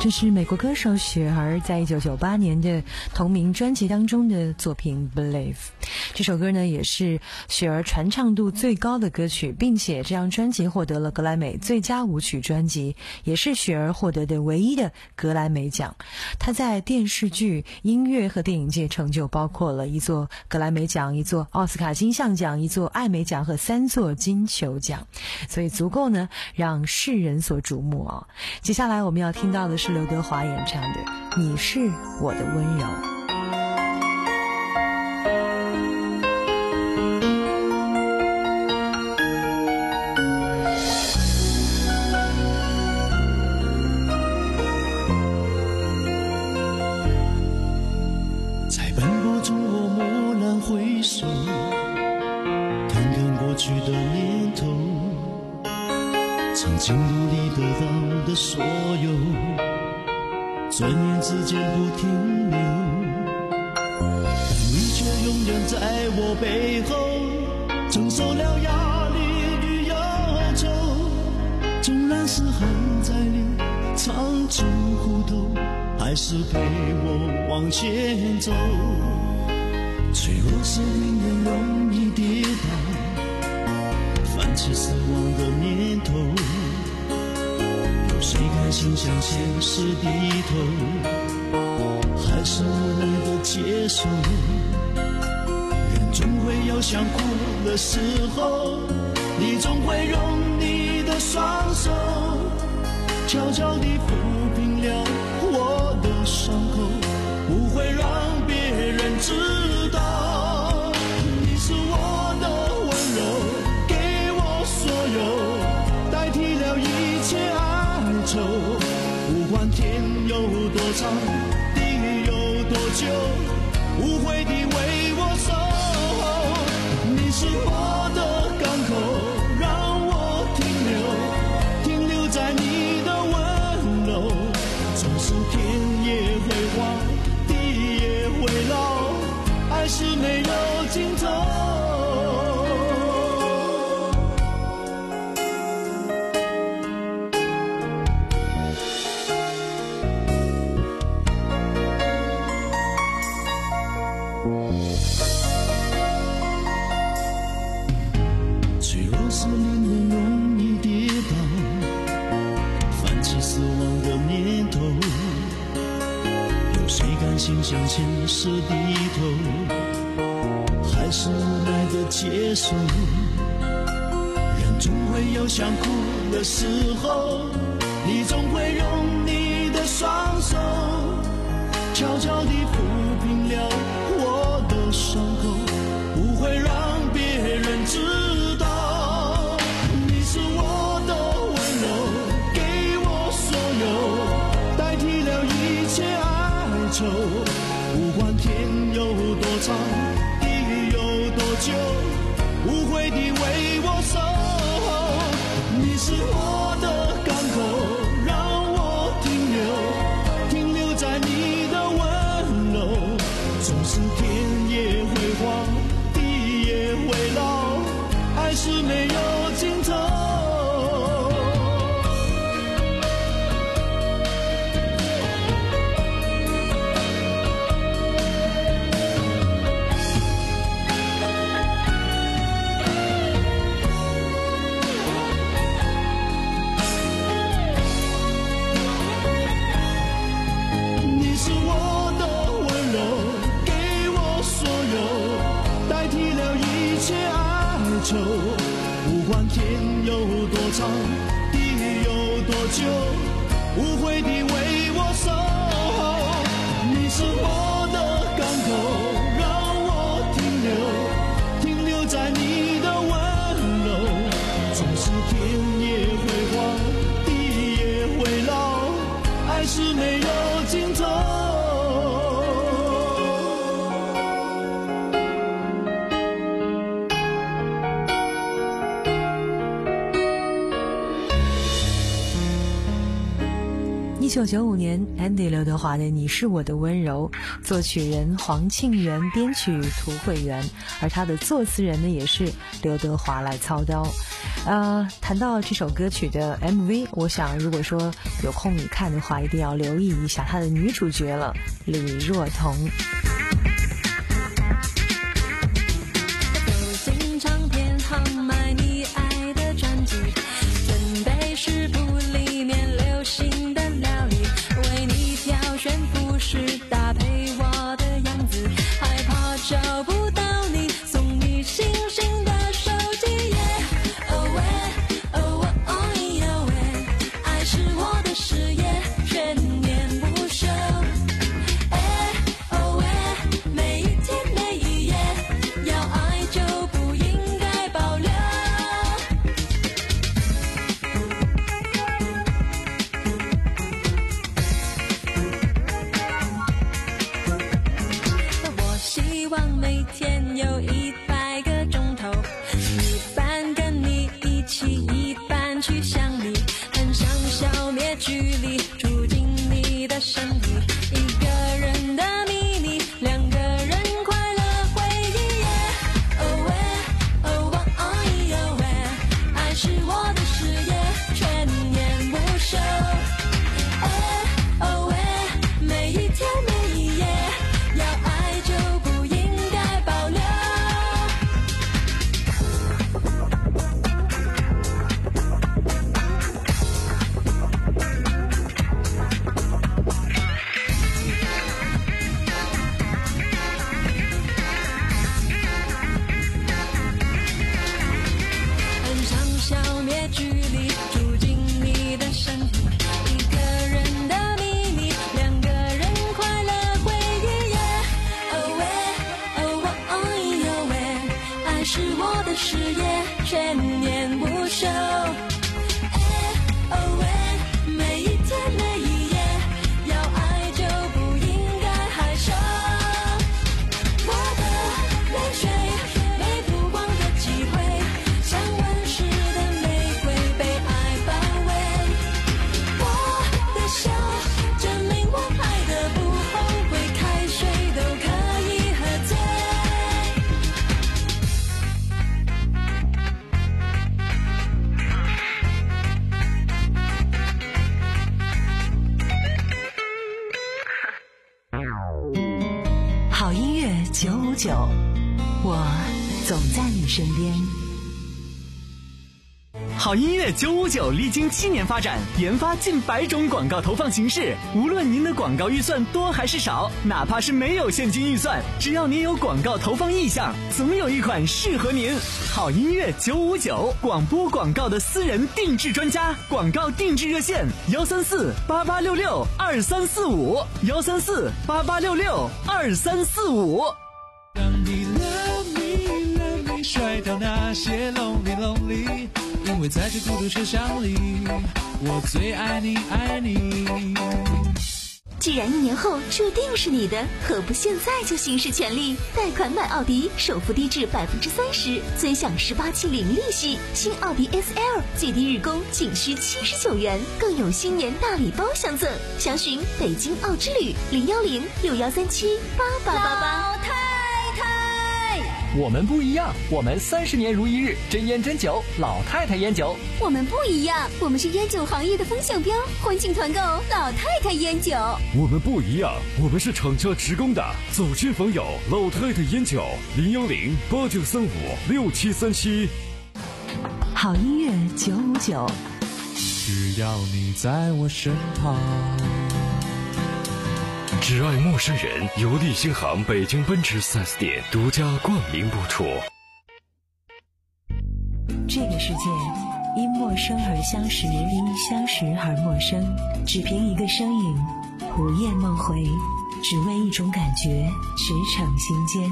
这是美国歌手雪儿在一九九八年的同名专辑当中的作品 Believe。 这首歌呢也是雪儿传唱度最高的歌曲，并且这张专辑获得了格莱美最佳舞曲专辑，也是雪儿获得的唯一的格莱美奖。她在电视剧、音乐和电影界成就包括了一座格莱美奖、一座奥斯卡金像奖、一座艾美奖和三座金球奖，所以足够呢让世人所瞩目啊。接下来我们要听到的是刘德华演唱的《你是我的温柔》。 在奔波中我蓦然回首，看看过去的年头，曾经努力得到的所有，转眼之间不停留，但你却永远在我背后，承受了压力与忧愁。纵然是恨在你长久苦头，还是陪我往前走。脆弱是令人容易跌倒，泛起死亡的念头，有谁甘心向现实低头，还是无奈的接受。人总会有想哭的时候，你总会用你的双手悄悄地抚平了我的伤口，不会让别人知道。你是我的温柔，给我所有，代替了一切哀愁。不管天有多长，地有多久，无悔地为我守候。你是我的港口，让我停留，停留在你的温柔。纵使天也会荒，地也会老，爱是没有尽头。脆弱是令人容易跌倒，泛起死亡的念头，有谁甘心向现实低头，还是无奈的接受。人总会有想哭的时候，你总会用你的双手悄悄地抚平了我的伤口，不会让别人知道。你是我的温柔，给我所有，代替了一切哀愁。不管天有多长，地有多久，无悔地为我守候。你是我的港口，让我停留，停留在你的温柔。纵使天也会荒，地也会老，爱是没有尽头。你是我的温柔，给我所有，代替了一切哀愁。不管天有多长，地有多久，无悔地为我守候。你是我的港口，让我停留，停留在你的温柔。纵使天也会荒，地也会老，爱是没有尽头。 你一九九五年 Andy 刘德华的《你是我的温柔》，作曲人黄庆元，编曲涂慧源，而他的作词人呢也是刘德华来操刀。呃，谈到这首歌曲的 M V， 我想如果说有空你看的话，一定要留意一下他的女主角了，李若彤。 走进唱片行买你爱的专辑，准备食谱里面流行的料理，为你挑选服饰搭配我的样子，害怕找不到你，送你星星的手机。哦喂，哦哦哦哟喂，爱是我的事业，全年无休。哎哦喂，每一天每一夜，要爱就不应该保留。我希望每天有一百个钟头，一半跟你一起，一半去想你，很想消灭距离，住进你的身体，一个人的秘密，两个人快乐回忆。哦喂，哦哦哦哟喂，爱是我的事业，全年无休。哎哦喂，每一天每一夜，要爱就不应该保留。很想消灭距离，住进你的身体，一个人的秘密，两个人快乐回忆。哦喂，哦哦哦哟喂，爱是我的事业，全年无休。哎哦喂，每一天每一夜，要爱就不应该害羞。我的泪水没曝光的机会，像温室的玫瑰被爱包围。我的笑证明我爱的不后悔，开水都可以喝醉。 好音乐九五九，我总在你身边。 好音乐九五九历经七年发展，研发近百种广告投放形式。无论您的广告预算多还是少，哪怕是没有现金预算，只要您有广告投放意向，总有一款适合您。好音乐九五九，广播广告的私人定制专家，广告定制热线：幺三四八八六六二三四五，幺三四八八六六二三四五。 让你 love me love me 甩掉那些 lonely lonely， 因为在这孤独车厢里，我最爱你爱你。 既然一年后注定是你的，何不现在就行使权利？贷款买奥迪，首付低至百分之三十，尊享十八期零利息。新奥迪 S L 最低日供仅需七十九元，更有新年大礼包相赠。详询北京奥之旅零幺零六幺三七八八八八。 老太太，我们不一样，我们三十年如一日，真烟真酒，老太太烟酒。 我们不一样，我们是烟酒行业的风向标，欢庆团购老太太烟酒。 我们不一样，我们是厂家直供的，走亲访友，老太太烟酒，零幺零八九三五六七三七。 好音乐九五九， 只要你在我身旁。 只爱陌生人由利星行北京奔驰 四 S 店独家冠名播出。 这个世界因陌生而相识，因相识而陌生，只凭一个身影，午夜梦回，只为一种感觉，驰骋心间。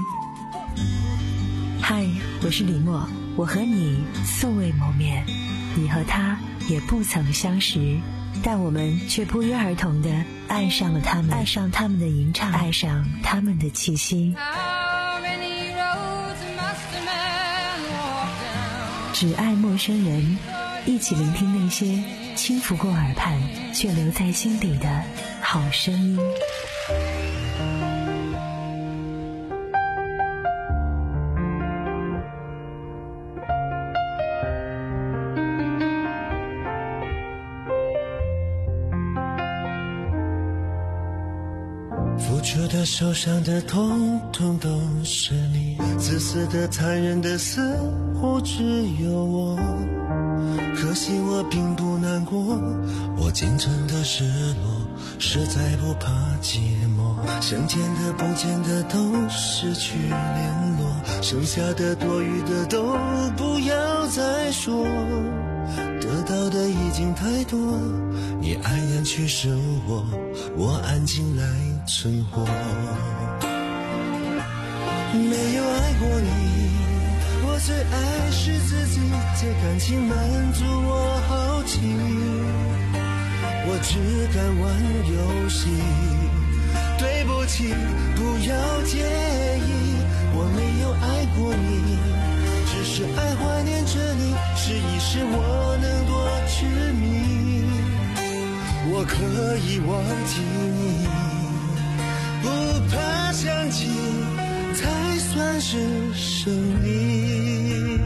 嗨，我是李默，我和你素未谋面，你和他也不曾相识，但我们却不约而同地爱上了他们，爱上他们的吟唱，爱上他们的气息。只爱陌生人，一起聆听那些轻拂过耳畔，却留在心底的好声音。 付出的、受伤的，统统都是你；自私的、残忍的，似乎只有我。可惜我并不难过，我仅存的失落，实在不怕寂寞。想见的、不见的都失去联络，剩下的、多余的都不要再说。得到的已经太多，你安然去生活，我安静来存活。没有爱过你，我最爱是自己，借感情满足我好奇。我只敢玩游戏，对不起，不要介意，我没有爱过你，只是爱怀念着你，试一试我能多痴迷。我可以忘记你，不怕想起才算是胜利。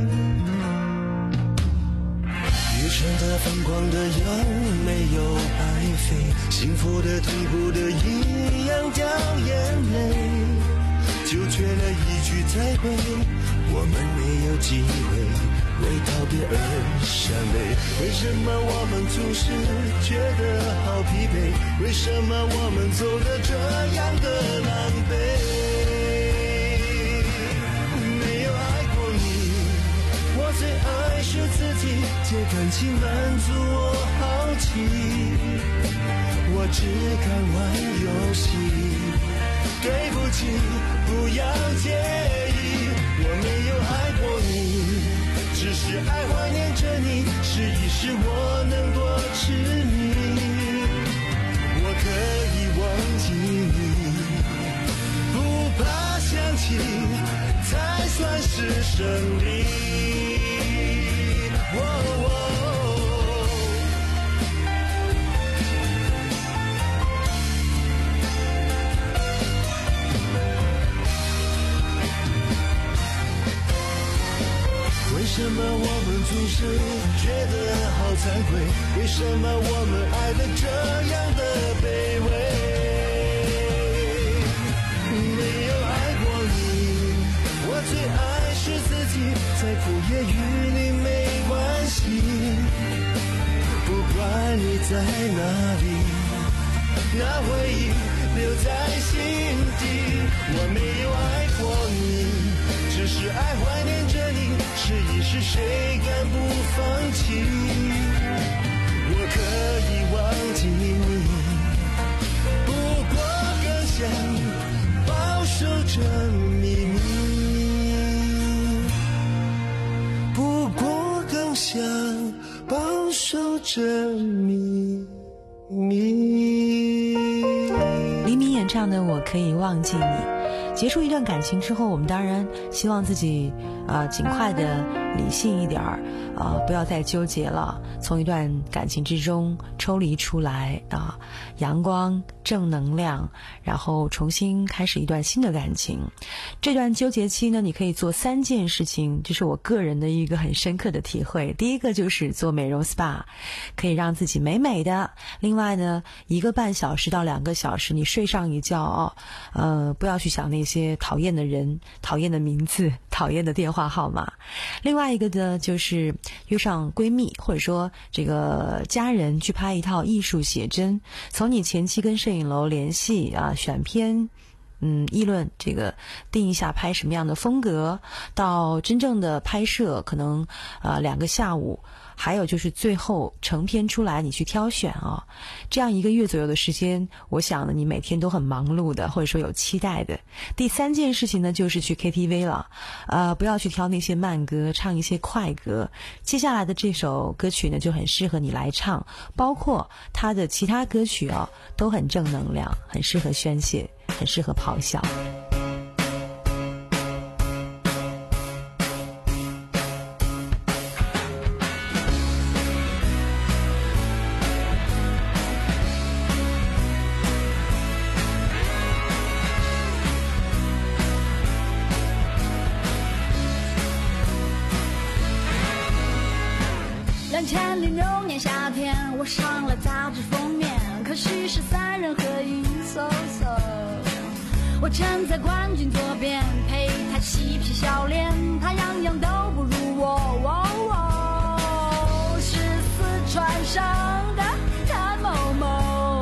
愚蠢的、疯狂的样没有白费，幸福的、痛苦的一样掉眼泪，就缺了一句再会，我们没有机会为道别而伤悲。为什么我们总是觉得好疲惫？为什么我们走得这样的狼狈？没有爱过你，我最爱是自己，借感情满足我好奇。我只敢玩游戏，对不起，不要介意，我没有爱过你，只是爱怀念着你，试一试我能多痴迷。我可以忘记你，不怕想起才算是胜利。哦哦为什么我们总是觉得好惭愧？为什么我们爱得这样的卑微？没有爱过你，我最爱是自己，再苦也与你没关系。不管你在哪里，那回忆留在心底。我没有爱过你，只是爱怀念着你，试一试谁敢不放弃？我可以忘记你，不过更想保守着秘密，不过更想保守着秘密。 黎明演唱的《我可以忘记你》。结束一段感情之后，我们当然希望自己啊、呃、尽快的理性一点儿啊、呃，不要再纠结了，从一段感情之中抽离出来啊、呃，阳光正能量，然后重新开始一段新的感情。这段纠结期呢，你可以做三件事情，这是我个人的一个很深刻的体会。第一个就是做美容 S P A， 可以让自己美美的。另外呢，一个半小时到两个小时，你睡上一觉哦，呃，不要去想那些些讨厌的人、讨厌的名字、讨厌的电话号码。另外一个呢，就是约上闺蜜或者说这个家人去拍一套艺术写真，从你前期跟摄影楼联系啊，选片。嗯，议论这个定一下拍什么样的风格，到真正的拍摄可能呃两个下午，还有就是最后成片出来你去挑选啊，这样一个月左右的时间，我想呢你每天都很忙碌的，或者说有期待的。第三件事情呢，就是去 K T V 了，呃，不要去挑那些慢歌，唱一些快歌。接下来的这首歌曲呢，就很适合你来唱，包括他的其他歌曲啊，都很正能量，很适合宣泄。很适合咆哮。 两千零六年夏天，我上了杂志封面，可惜是三人合影，so so。我站在冠军左边，陪他嬉皮笑脸，他样样都不如我。哦哦、是四川省的谭某某，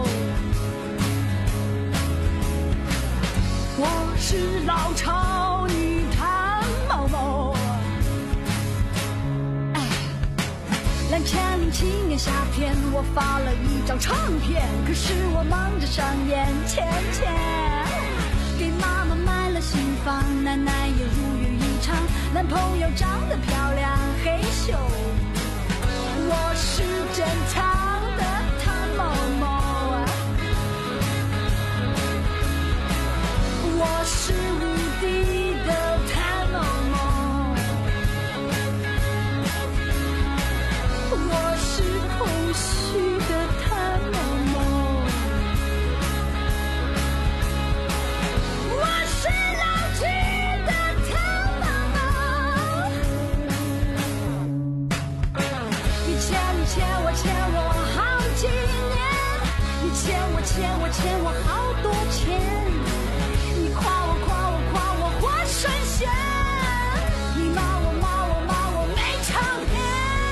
我是老超女谭某某。两千零七年夏天，我发了一张唱片，可是我忙着上演钱钱，给妈妈买了新房，奶奶也如愿以偿，男朋友长得漂亮，嘿咻，我是珍藏的谭某某，我是无敌的谭某某。我是空虚的谭某某，我是老去的谭某某。你欠你欠我欠我好几年，你欠我欠我欠我好多钱，你夸我夸我夸我活神仙，你骂我骂我骂我没唱片。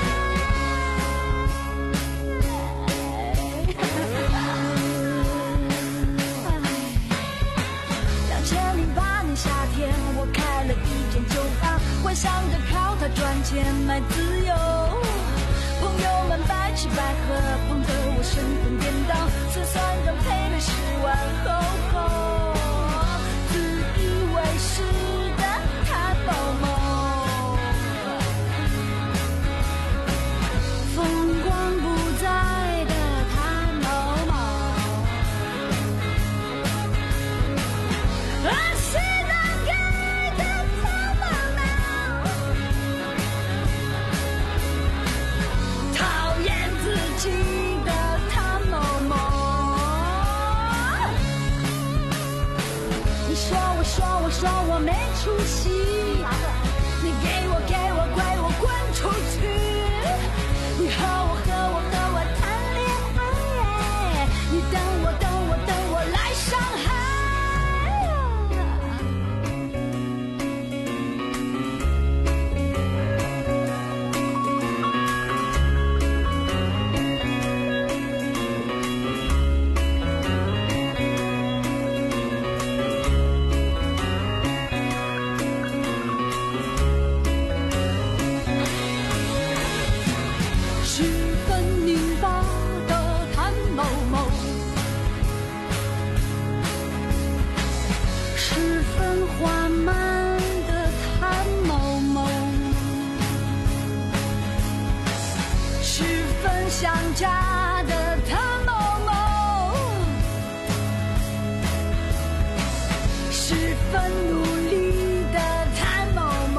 夏天我开了一间酒吧，幻想着靠它赚钱买自由，朋友们白吃白喝，捧得我神魂颠倒，测算着赔了十万后后，自以为是的谭某某，风光不再的谭某某，啊是我说我没出息，你给我给我跪我滚出去，你和我和我和我谈恋爱，你等我等我等我来上海。缓慢的谭某某，十分想家的谭某某，十分努力的谭某某。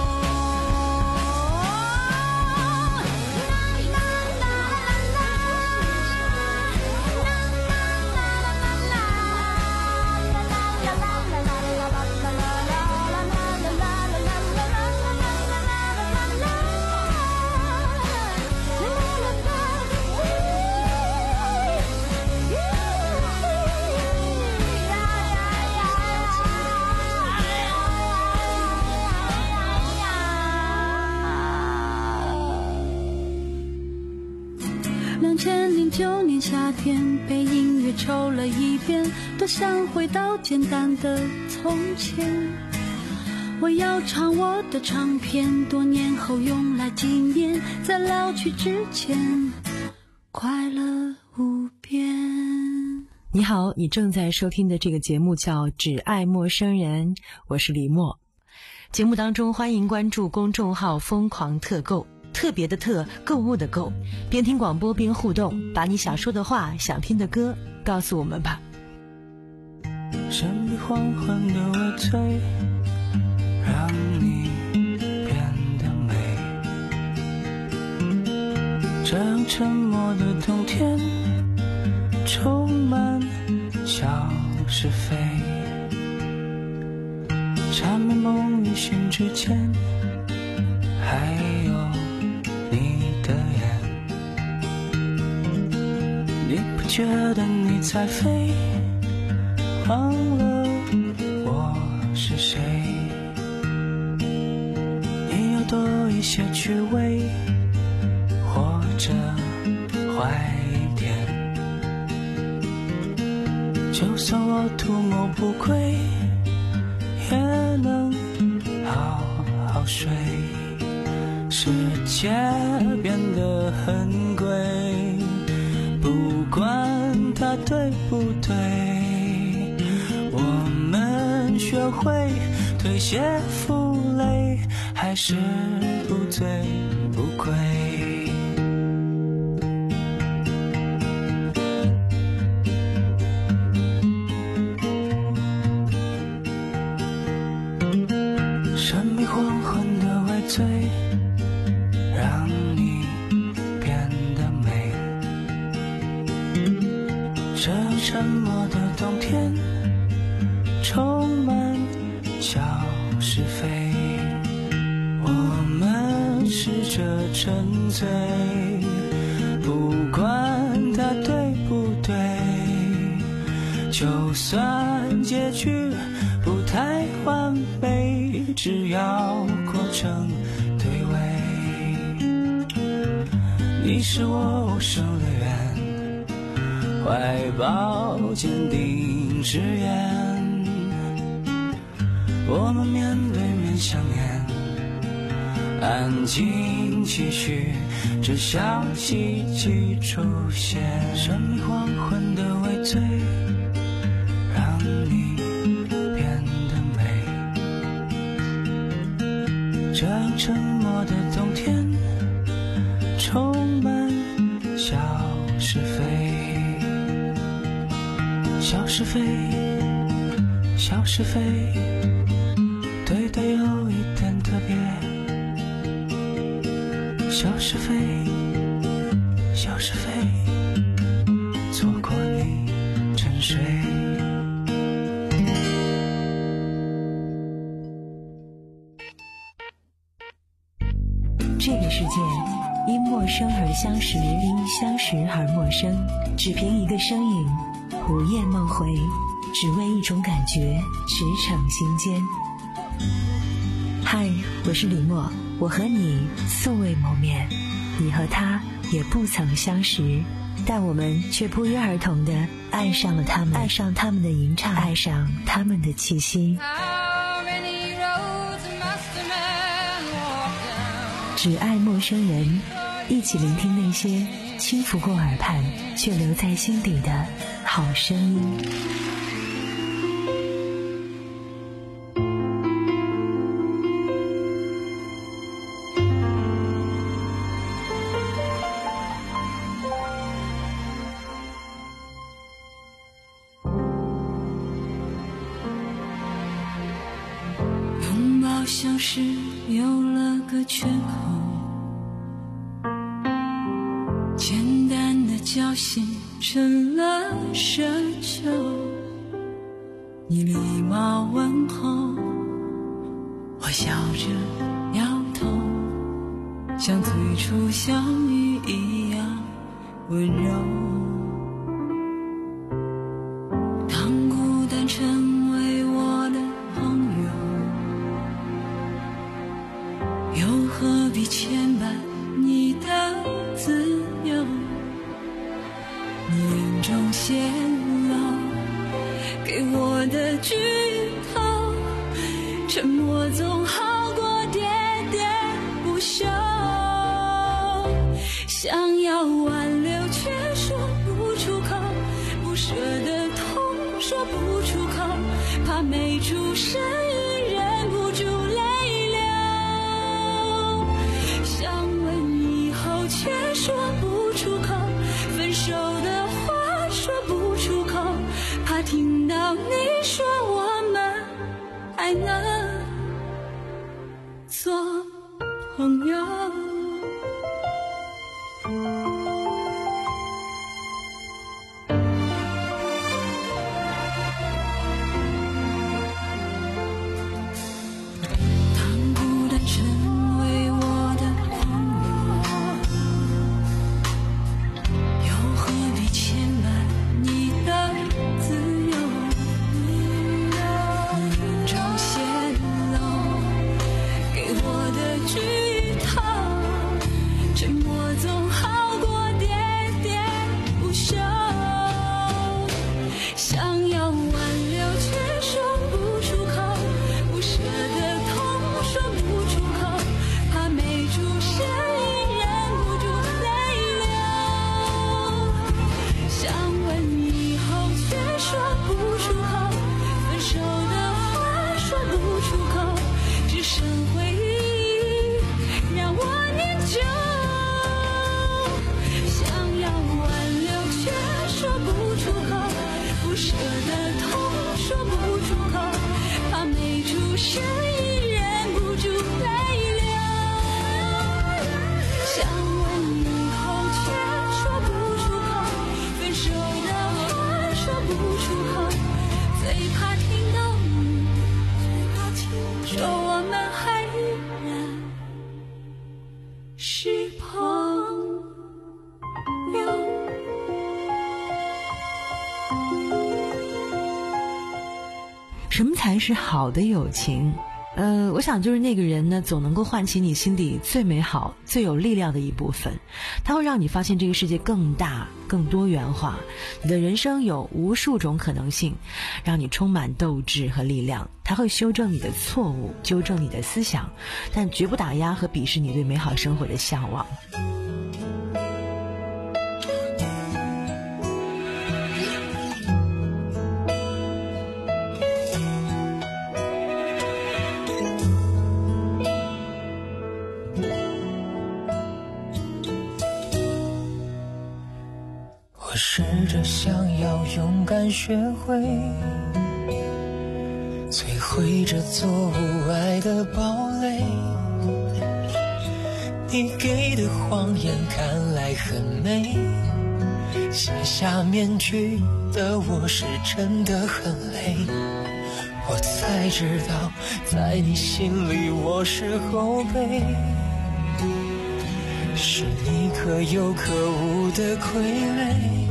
两千零九年夏天，被音乐抽了一遍，多想回到简单的从前。我要唱我的唱片，多年后用来纪念，在老去之前，快乐无边。 你好，你正在收听的这个节目叫《只爱陌生人》，我是李默。节目当中欢迎关注公众号疯狂特购，特别的特，购物的购，边听广播边互动，把你想说的话想听的歌告诉我们吧。 身体缓缓的微醉，让你变得美，这样沉默的冬天充满小是非，缠绵梦里醒之前还有你的眼， 觉得你在飞，忘了我是谁。你要多一些趣味，或者坏一点。就算我图谋不轨，也能好好睡。世界变得很贵，不管它对不对，我们学会推卸负累，还是不醉不归。神秘黄昏的微醉，让你变得美。这沉默的冬天，充满小是非。我们试着沉醉，不管它对不对，就算结局不太完美，只要过程对味。你是我无声的愿，怀抱坚定誓言，我们面对面相恋，安静期许着小奇迹出现。神秘黄昏的微醉，让你变得美。这沉默的冬天，充满小是非。小是非，小是非，对对有一点特别。小是非，小是非，错过你沉睡。 这个世界因陌生而相识，因相识而陌生，只凭一个声音，午夜梦回，只为一种感觉驰骋心间。嗨，我是李默，我和你素未谋面，你和他也不曾相识，但我们却不约而同地爱上了他们，爱上他们的吟唱，爱上他们的气息。只爱陌生人，一起聆听那些轻拂过耳畔却留在心底的好声音。 拥抱像是有了个缺口，简单的交心成了奢求。你礼貌问候，我笑着摇头，像最初相遇一样温柔。当孤单成为我的朋友，又何必牵绊你的自由？你眼中泄露给我的剧透，沉默总好过喋喋不休。想要挽留却说不出口，不舍得痛说不出口，怕没出声音忍不住泪流。想问以后却说不出口，分手的话说不出口，怕听到你说我们还能做朋友。 是朋友。 什么才是好的友情？呃，我想就是那个人呢，总能够唤起你心底最美好、最有力量的一部分。它会让你发现这个世界更大、更多元化，你的人生有无数种可能性，让你充满斗志和力量。它会修正你的错误，纠正你的思想，但绝不打压和鄙视你对美好生活的向往。 我试着想要勇敢学会摧毁这座无爱的堡垒，你给的谎言看来很美，卸下面具的我是真的很累。我才知道在你心里我是后辈，是你可有可无的傀儡，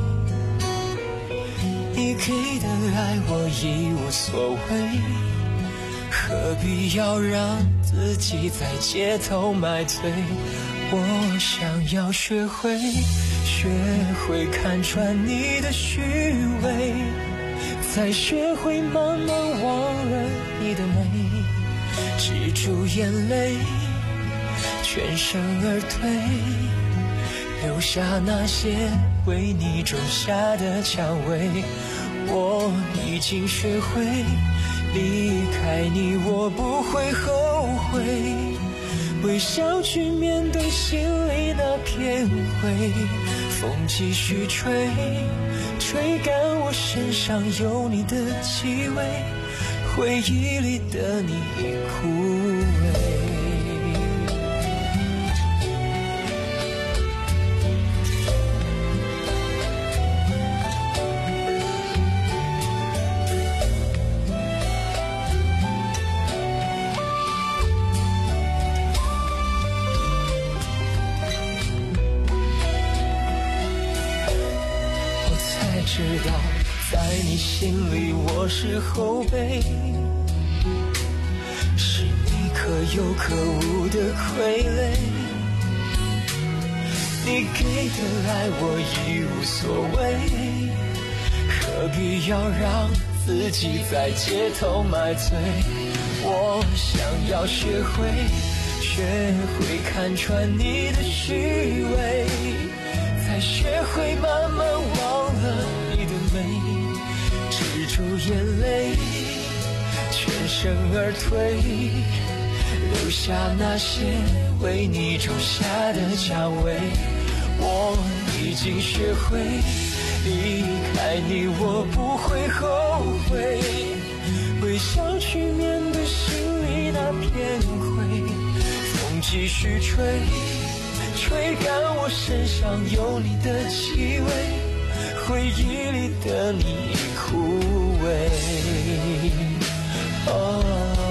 你给的爱我已无所谓，何必要让自己在街头买醉？我想要学会学会看穿你的虚伪，才学会慢慢忘了你的美，止住眼泪，全身而退，留下那些为你种下的蔷薇。我已经学会离开你，我不会后悔，微笑去面对心里那片灰。风继续吹，吹干我身上有你的气味，回忆里的你枯萎。知道在你心里我是后辈，是你可有可无的傀儡，你给的爱我已无所谓，何必要让自己在街头买醉？我想要学会学会看穿你的虚伪，才学会慢慢忘了你的美，止住眼泪，全身而退，留下那些为你种下的蔷薇。我已经学会离开你，我不会后悔，微笑去面对心里那片灰。风继续吹，吹干我身上有你的气味，回忆里的你枯萎。哦，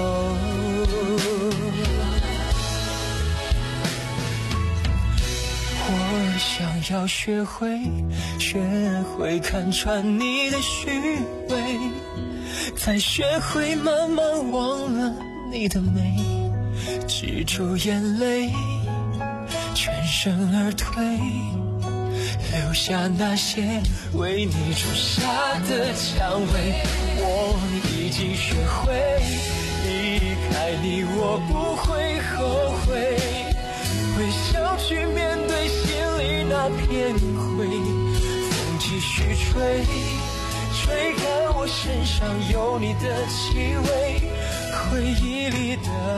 我想要学会学会看穿你的虚伪，才学会慢慢忘了你的美，止住眼泪，全身而退，留下那些为你种下的蔷薇。我已经学会离开你，我不会后悔，微笑去面对心里那片灰。风继续吹，吹干我身上有你的气味，回忆里的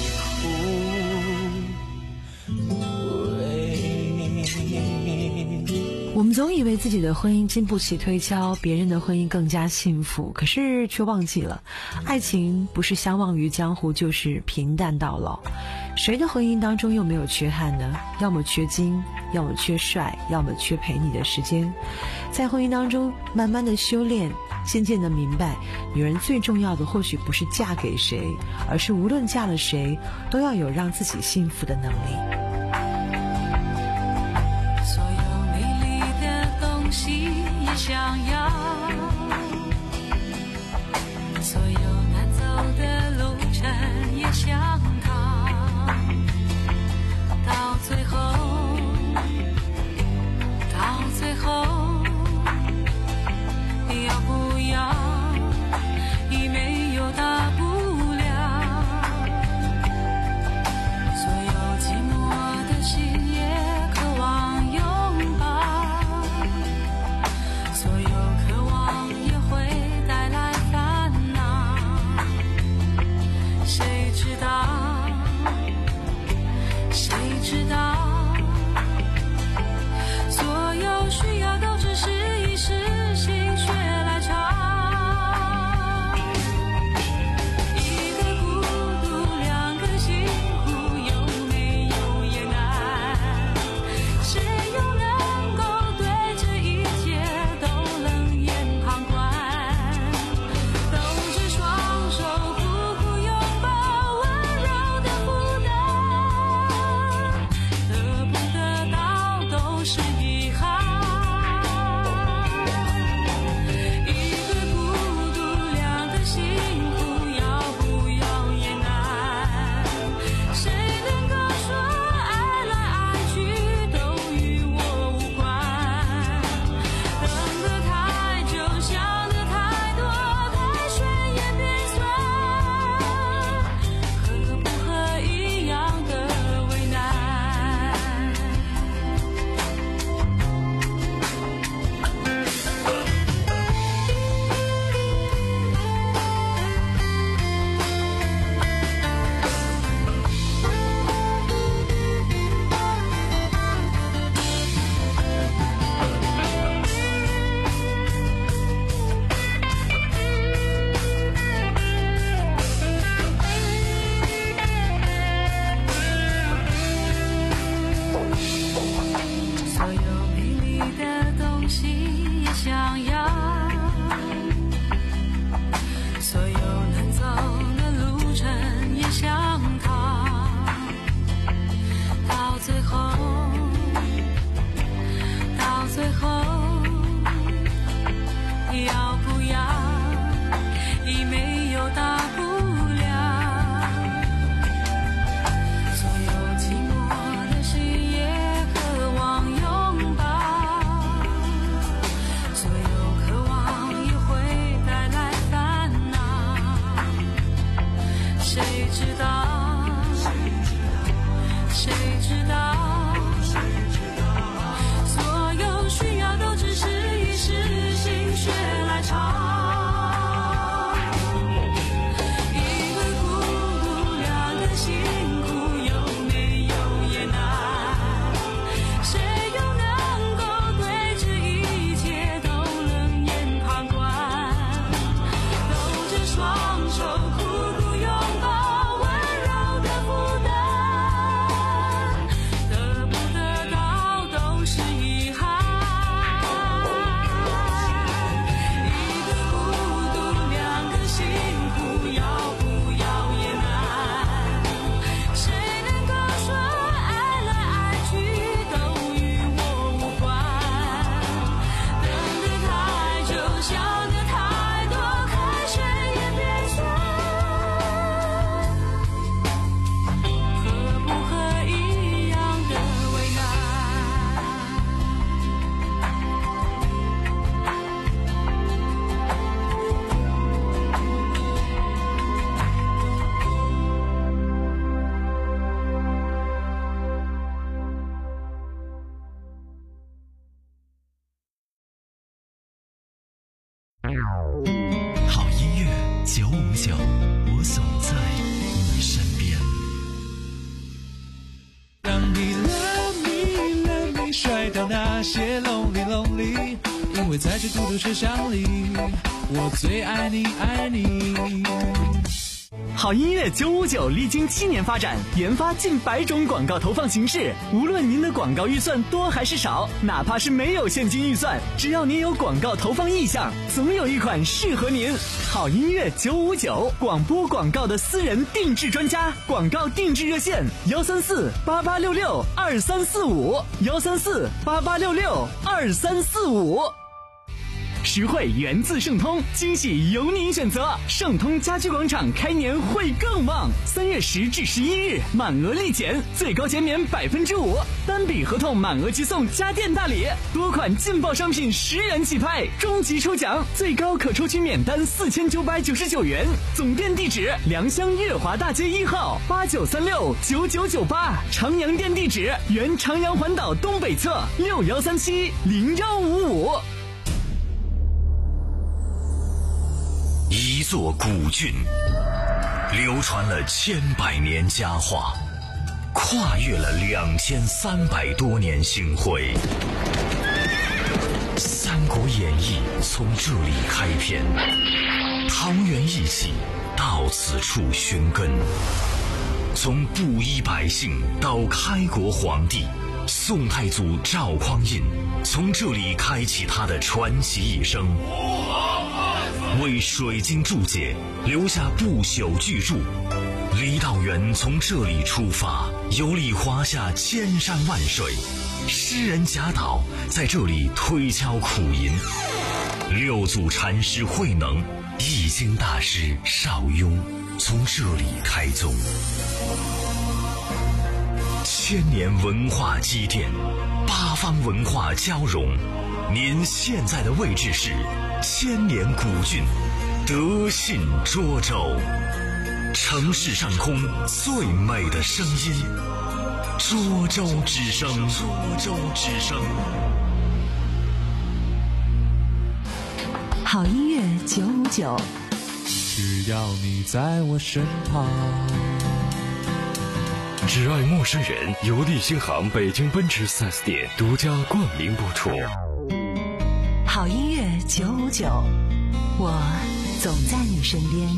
你枯。 我们总以为自己的婚姻经不起推敲，别人的婚姻更加幸福，可是却忘记了，爱情不是相忘于江湖，就是平淡到老。谁的婚姻当中又没有缺憾呢？要么缺金，要么缺帅，要么缺陪你的时间。在婚姻当中慢慢的修炼，渐渐的明白，女人最重要的或许不是嫁给谁，而是无论嫁了谁，都要有让自己幸福的能力。 东西也想要，所有难走的路程也想逃，到最后，到最后，要不要已没有大不了，所有寂寞的心也渴望拥抱，所有渴望也会带来烦恼，谁知道，谁知道，所有需要都只是一时心血来潮，一个孤独，两个辛苦，有没有也难，谁又能够对这一切都冷眼旁观，抖着双手苦苦拥抱温柔的负担，得不得到都是遗憾，一个孤独，两个辛苦，要不要也难，谁能够说爱来爱去都与我无关，等得太久，想得太多，太顺也变酸，和不和一样的为难。所有美丽的东西也想要，所有难走的路程也想逃，到最后，到最后，要不要已没有大不了，所有寂寞的心也渴望拥抱，所有渴望也会带来烦恼，谁知道，谁知道，所有需要都只是一时心血来潮，一个孤独，两个辛苦，有没有也难，谁又能够对这一切都冷眼旁观，抖着双手苦苦拥抱温柔的负担，得不得到都是遗憾，一个孤独，两个辛苦，要不要也难，谁能够说爱来爱去都与我无关，等得太久，想得太多，开水也变酸，和不和一样的为难。 好音乐九五九，我总在你身边。 让你 love me love me 甩掉那些 lonely lonely， 因为在这孤独车厢里，我最爱你爱你。 好音乐九五九历经七年发展，研发近百种广告投放形式。无论您的广告预算多还是少，哪怕是没有现金预算，只要您有广告投放意向，总有一款适合您。好音乐九五九，广播广告的私人定制专家，广告定制热线：幺三四八八六六二三四五，幺三四八八六六二三四五。实惠源自盛通，惊喜由您选择。盛通家居广场开年会更旺，三月十至十一日满额立减，最高减免百分之五，单笔合同满额即送家电大礼，多款劲爆商品十元起拍，终极抽奖最高可抽取免单四千九百九十九元。总店地址：良乡悦华大街一号八九三六九九九八，长阳店地址：原长阳环岛东北侧六幺三七零幺五五。 一座古郡，流传了千百年佳话，跨越了两千三百多年星辉。《三国演义》从这里开篇，桃园义气到此处寻根。从布衣百姓到开国皇帝，宋太祖赵匡胤从这里开启他的传奇一生。为水晶注解留下不朽巨著，李道元从这里出发，游历华夏千山万水，诗人贾岛在这里推敲苦吟，六祖禅师慧能、易经大师邵雍从这里开宗。千年文化积淀，八方文化交融，您现在的位置是千年古郡德信涿州，城市上空最美的声音，涿州之声，涿州之声。 好音乐九五九， 只要你在我身旁。 只爱陌生人，由利星航北京奔驰 四 S 店独家冠名播出。 好音乐九五九，我总在你身边。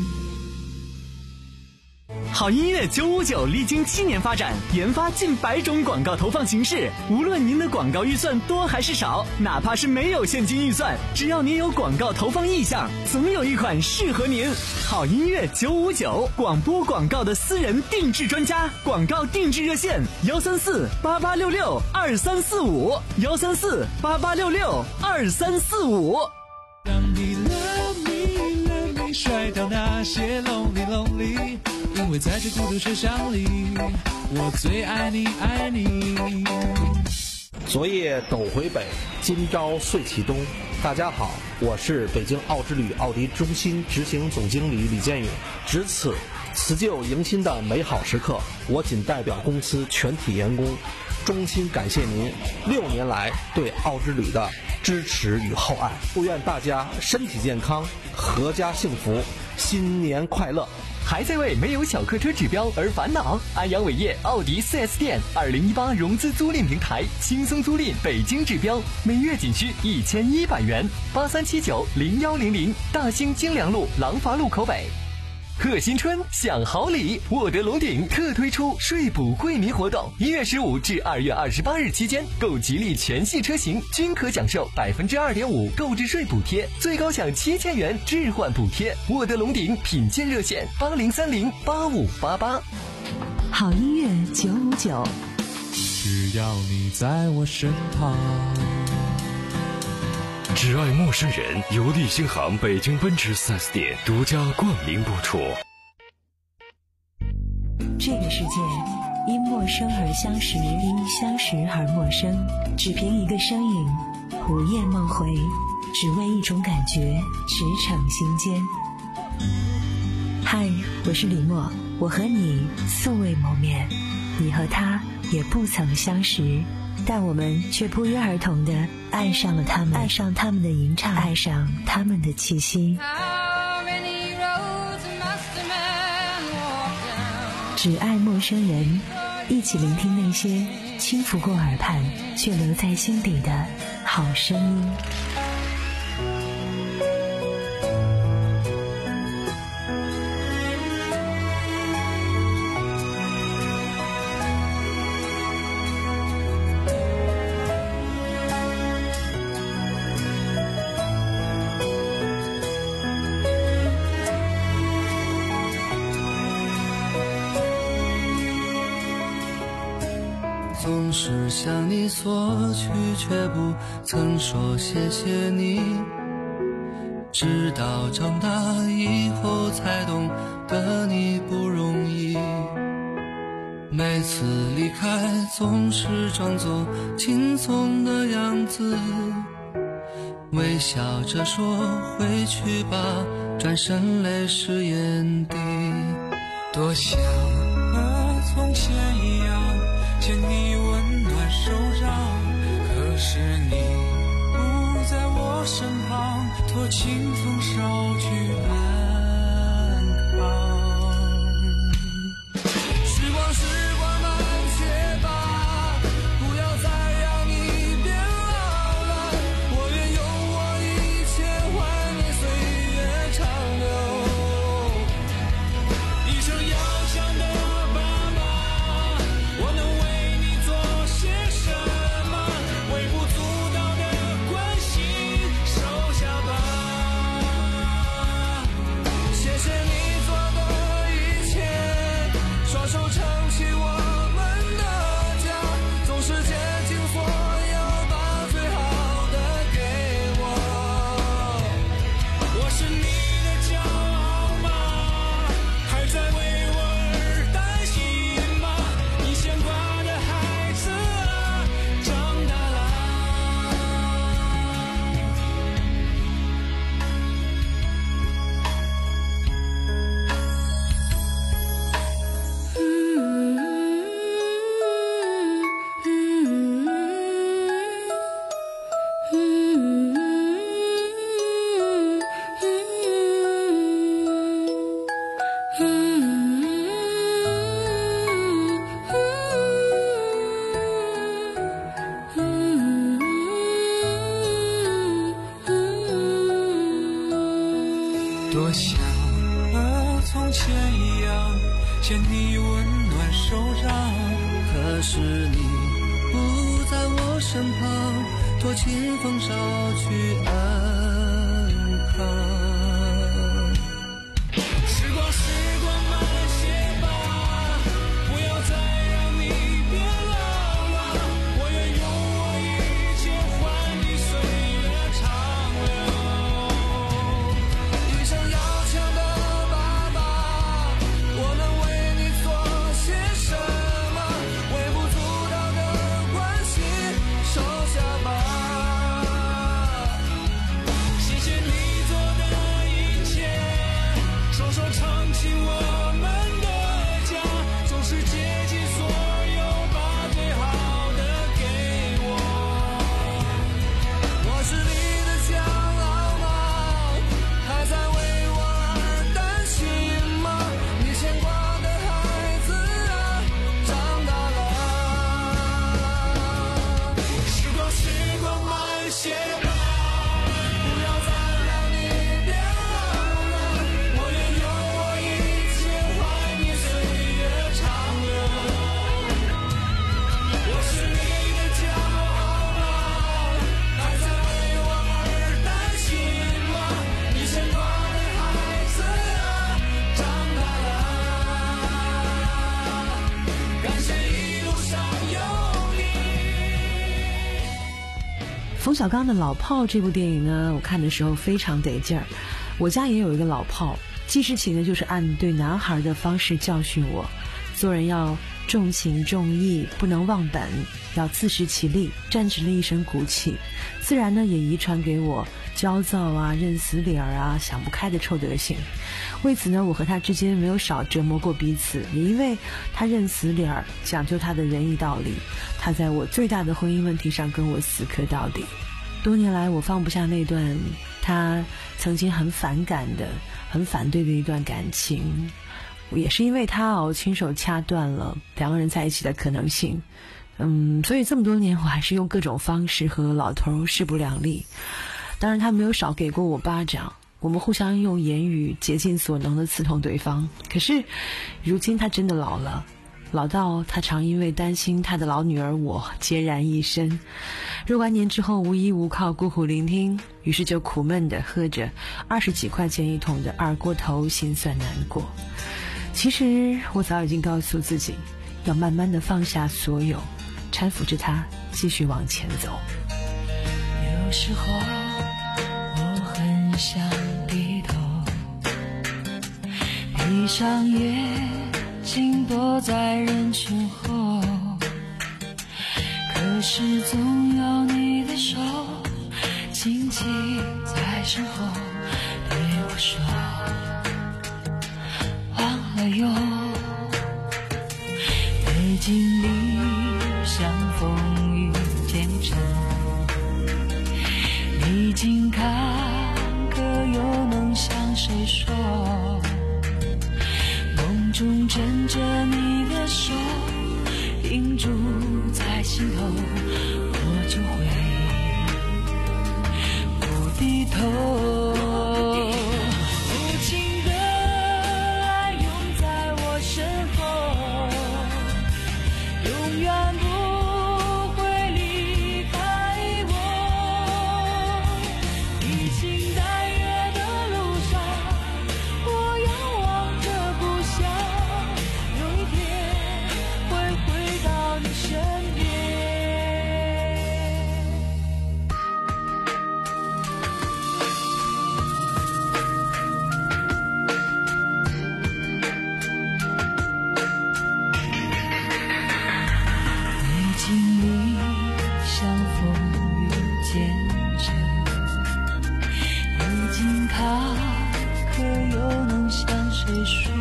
好音乐九五九历经七年发展，研发近百种广告投放形式。无论您的广告预算多还是少，哪怕是没有现金预算，只要您有广告投放意向，总有一款适合您。好音乐九五九，广播广告的私人定制专家，广告定制热线：幺三四八八六六二三四五，幺三四八八六六二三四五。 让你 love me love me 甩掉那些 lonely lonely， 因为在这孤独车厢里，我最爱你爱你。 昨夜斗回北，今朝岁启东。大家好，我是北京奥之旅奥迪中心执行总经理李建勇。值此辞旧迎新的美好时刻，我仅代表公司全体员工，衷心感谢您六年来对奥之旅的支持与厚爱。祝愿大家身体健康，阖家幸福，新年快乐。 还在为没有小客车指标而烦恼？安阳伟业奥迪 四 S 店二零一八融资租赁平台，轻松租赁北京指标，每月仅需一千一百元。八三七九零幺零零，大兴京良路廊坊路口北。贺新春享好礼，沃德龙鼎特推出税补惠民活动，一月十五至二月二十八日期间，购吉利全系车型均可享受百分之二点五购置税补贴，最高享七千元置换补贴。沃德龙鼎品鉴热线：八零三零八五八八。 好音乐九五九， 只要你在我身旁。 只爱陌生人，由利星航北京奔驰 四 S 店独家冠名播出。 这个世界因陌生而相识，因相识而陌生，只凭一个身影，午夜梦回，只为一种感觉，驰骋心间。嗨，我是李默，我和你素未谋面，你和他也不曾相识，但我们却不约而同地爱上了他们，爱上他们的吟唱，爱上他们的气息。只爱陌生人，一起聆听那些轻拂过耳畔却留在心底的好声音。 是向你索取，却不曾说谢谢你。直到长大以后才懂得你不容易，每次离开总是装作轻松的样子，微笑着说回去吧，转身泪湿眼底。 多想和从前一样牵你温暖手掌，可是你不在我身旁，托清风捎去安康。时光时光慢些吧，不要再让你变老了，我愿用我一切换你岁月长流。一生要强的爸妈，我能为你做些什么？微不足道的关心收下吧，谢谢你做的一切，双手撑起我们的家，总是竭尽所有把最好的给我。我是你的骄傲吗？还在为我而担心吗？你牵挂的孩子啊，长大了。多想和从前一样牵你温暖手掌， 可是你不在我身旁，托清风捎去安康。 时光时光慢些吧，不要再让你变老了，我愿用我一切换你岁月长流。 一生要强的爸爸，我能为你做些什么？微不足道的关心收下吧， 谢谢你做的一切，双手撑起我们的家，总是竭尽所有把最好的给我。 我是你的骄傲吗？还在为我而担心吗？你牵挂的孩子啊，长大了。 时光时光慢些吧，不要再让你变老了，我愿用我一切换你岁月长流。我是你的骄傲吗？还在为我而担心吗？你牵挂的孩子啊，长大了。感谢一路上有你。 冯小刚的《老炮》这部电影呢，我看的时候非常得劲儿。我家也有一个老炮，记事起呢就是按对男孩的方式教训我，做人要重情重义，不能忘本，要自食其力，站直了一身骨气。自然呢也遗传给我焦躁啊、认死理儿啊、想不开的臭德行。为此呢，我和他之间没有少折磨过彼此，也因为他认死理儿，讲究他的仁义道理，他在我最大的婚姻问题上跟我死磕到底。多年来我放不下那段他曾经很反感的、很反对的一段感情，也是因为他哦亲手掐断了两个人在一起的可能性。嗯，所以这么多年我还是用各种方式和老头势不两立。当然他没有少给过我巴掌，我们互相用言语竭尽所能的刺痛对方。可是如今他真的老了，老到他常因为担心他的老女儿我孑然一身，若干年之后无依无靠，孤苦伶仃，于是就苦闷地喝着二十几块钱一桶的二锅头，心酸难过。其实我早已经告诉自己，要慢慢地放下所有， 搀扶着他继续往前走。 有时候我很想低头，闭上眼睛躲在人群后，可是总有你的手紧紧在身后对我说，忘了哟，北京里像风雨兼程，历经坎坷又能向谁说，梦中枕着你的手停住在心头，我就会不低头。无情的爱拥在我身后，永远不会离开我。披星戴月的路上，我遥望着故乡，有一天会回到你身边。北京里像风雨兼程，历经坎坷又能向谁说，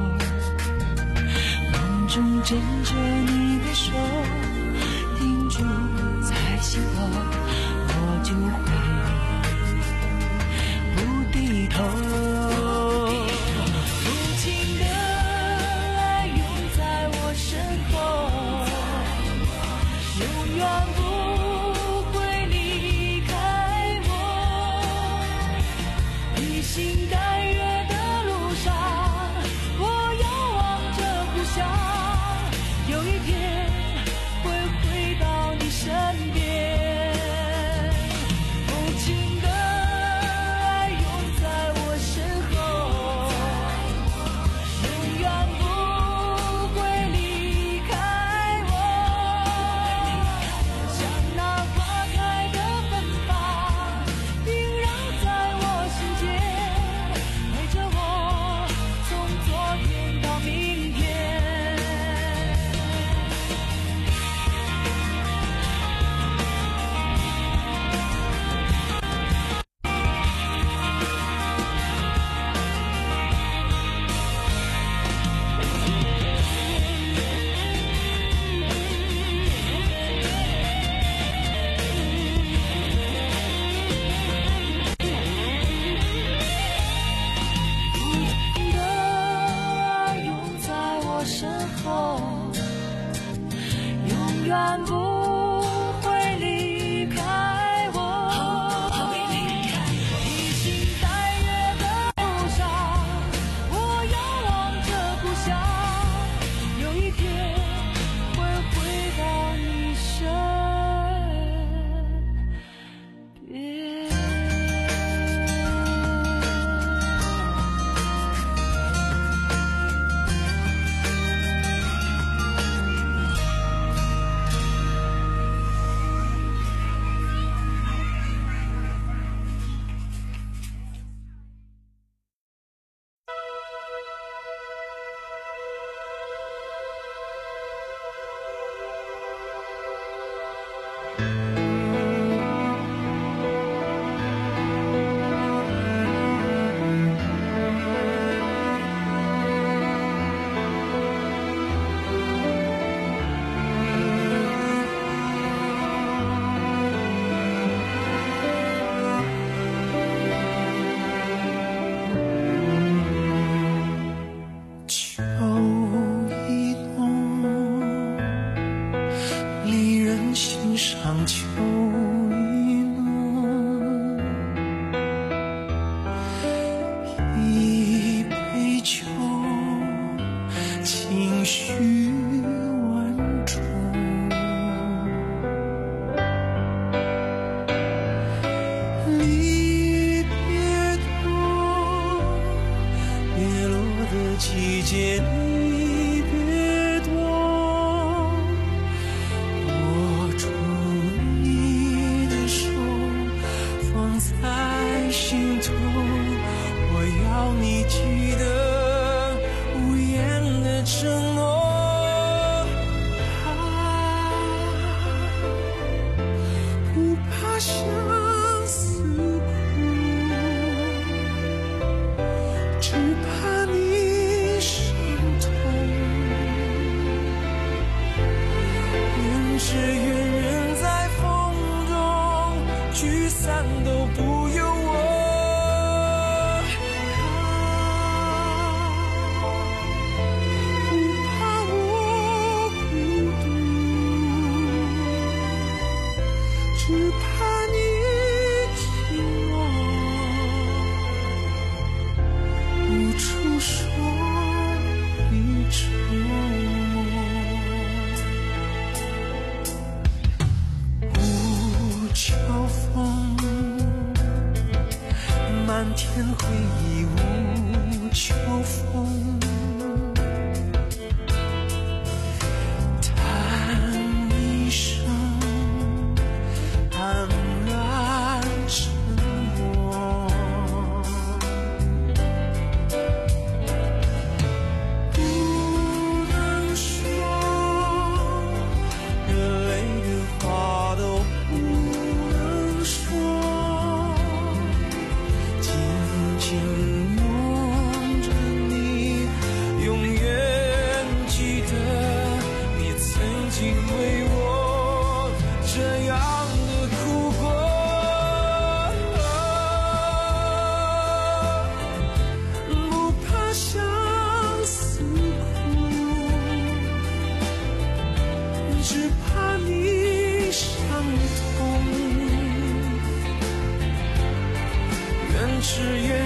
梦中枕着你的手停住在心头，我就会不低头。无情的爱拥在我身后，永远不会离开我。披星戴月的路上，我遥望着故乡，有一天会回到你身边。无情的爱拥在我身后，永远不会离开我。像那花开的芬芳，萦绕在我心间，陪着我从昨天到明天。无情的爱拥在我身后，永远不会离开我。披星戴月的路上，我遥望着故乡，有一天会回到你身边。 秋意浓，离人心上秋意浓。一杯酒，情绪万种。离别多，别落的季节离别多， 只愿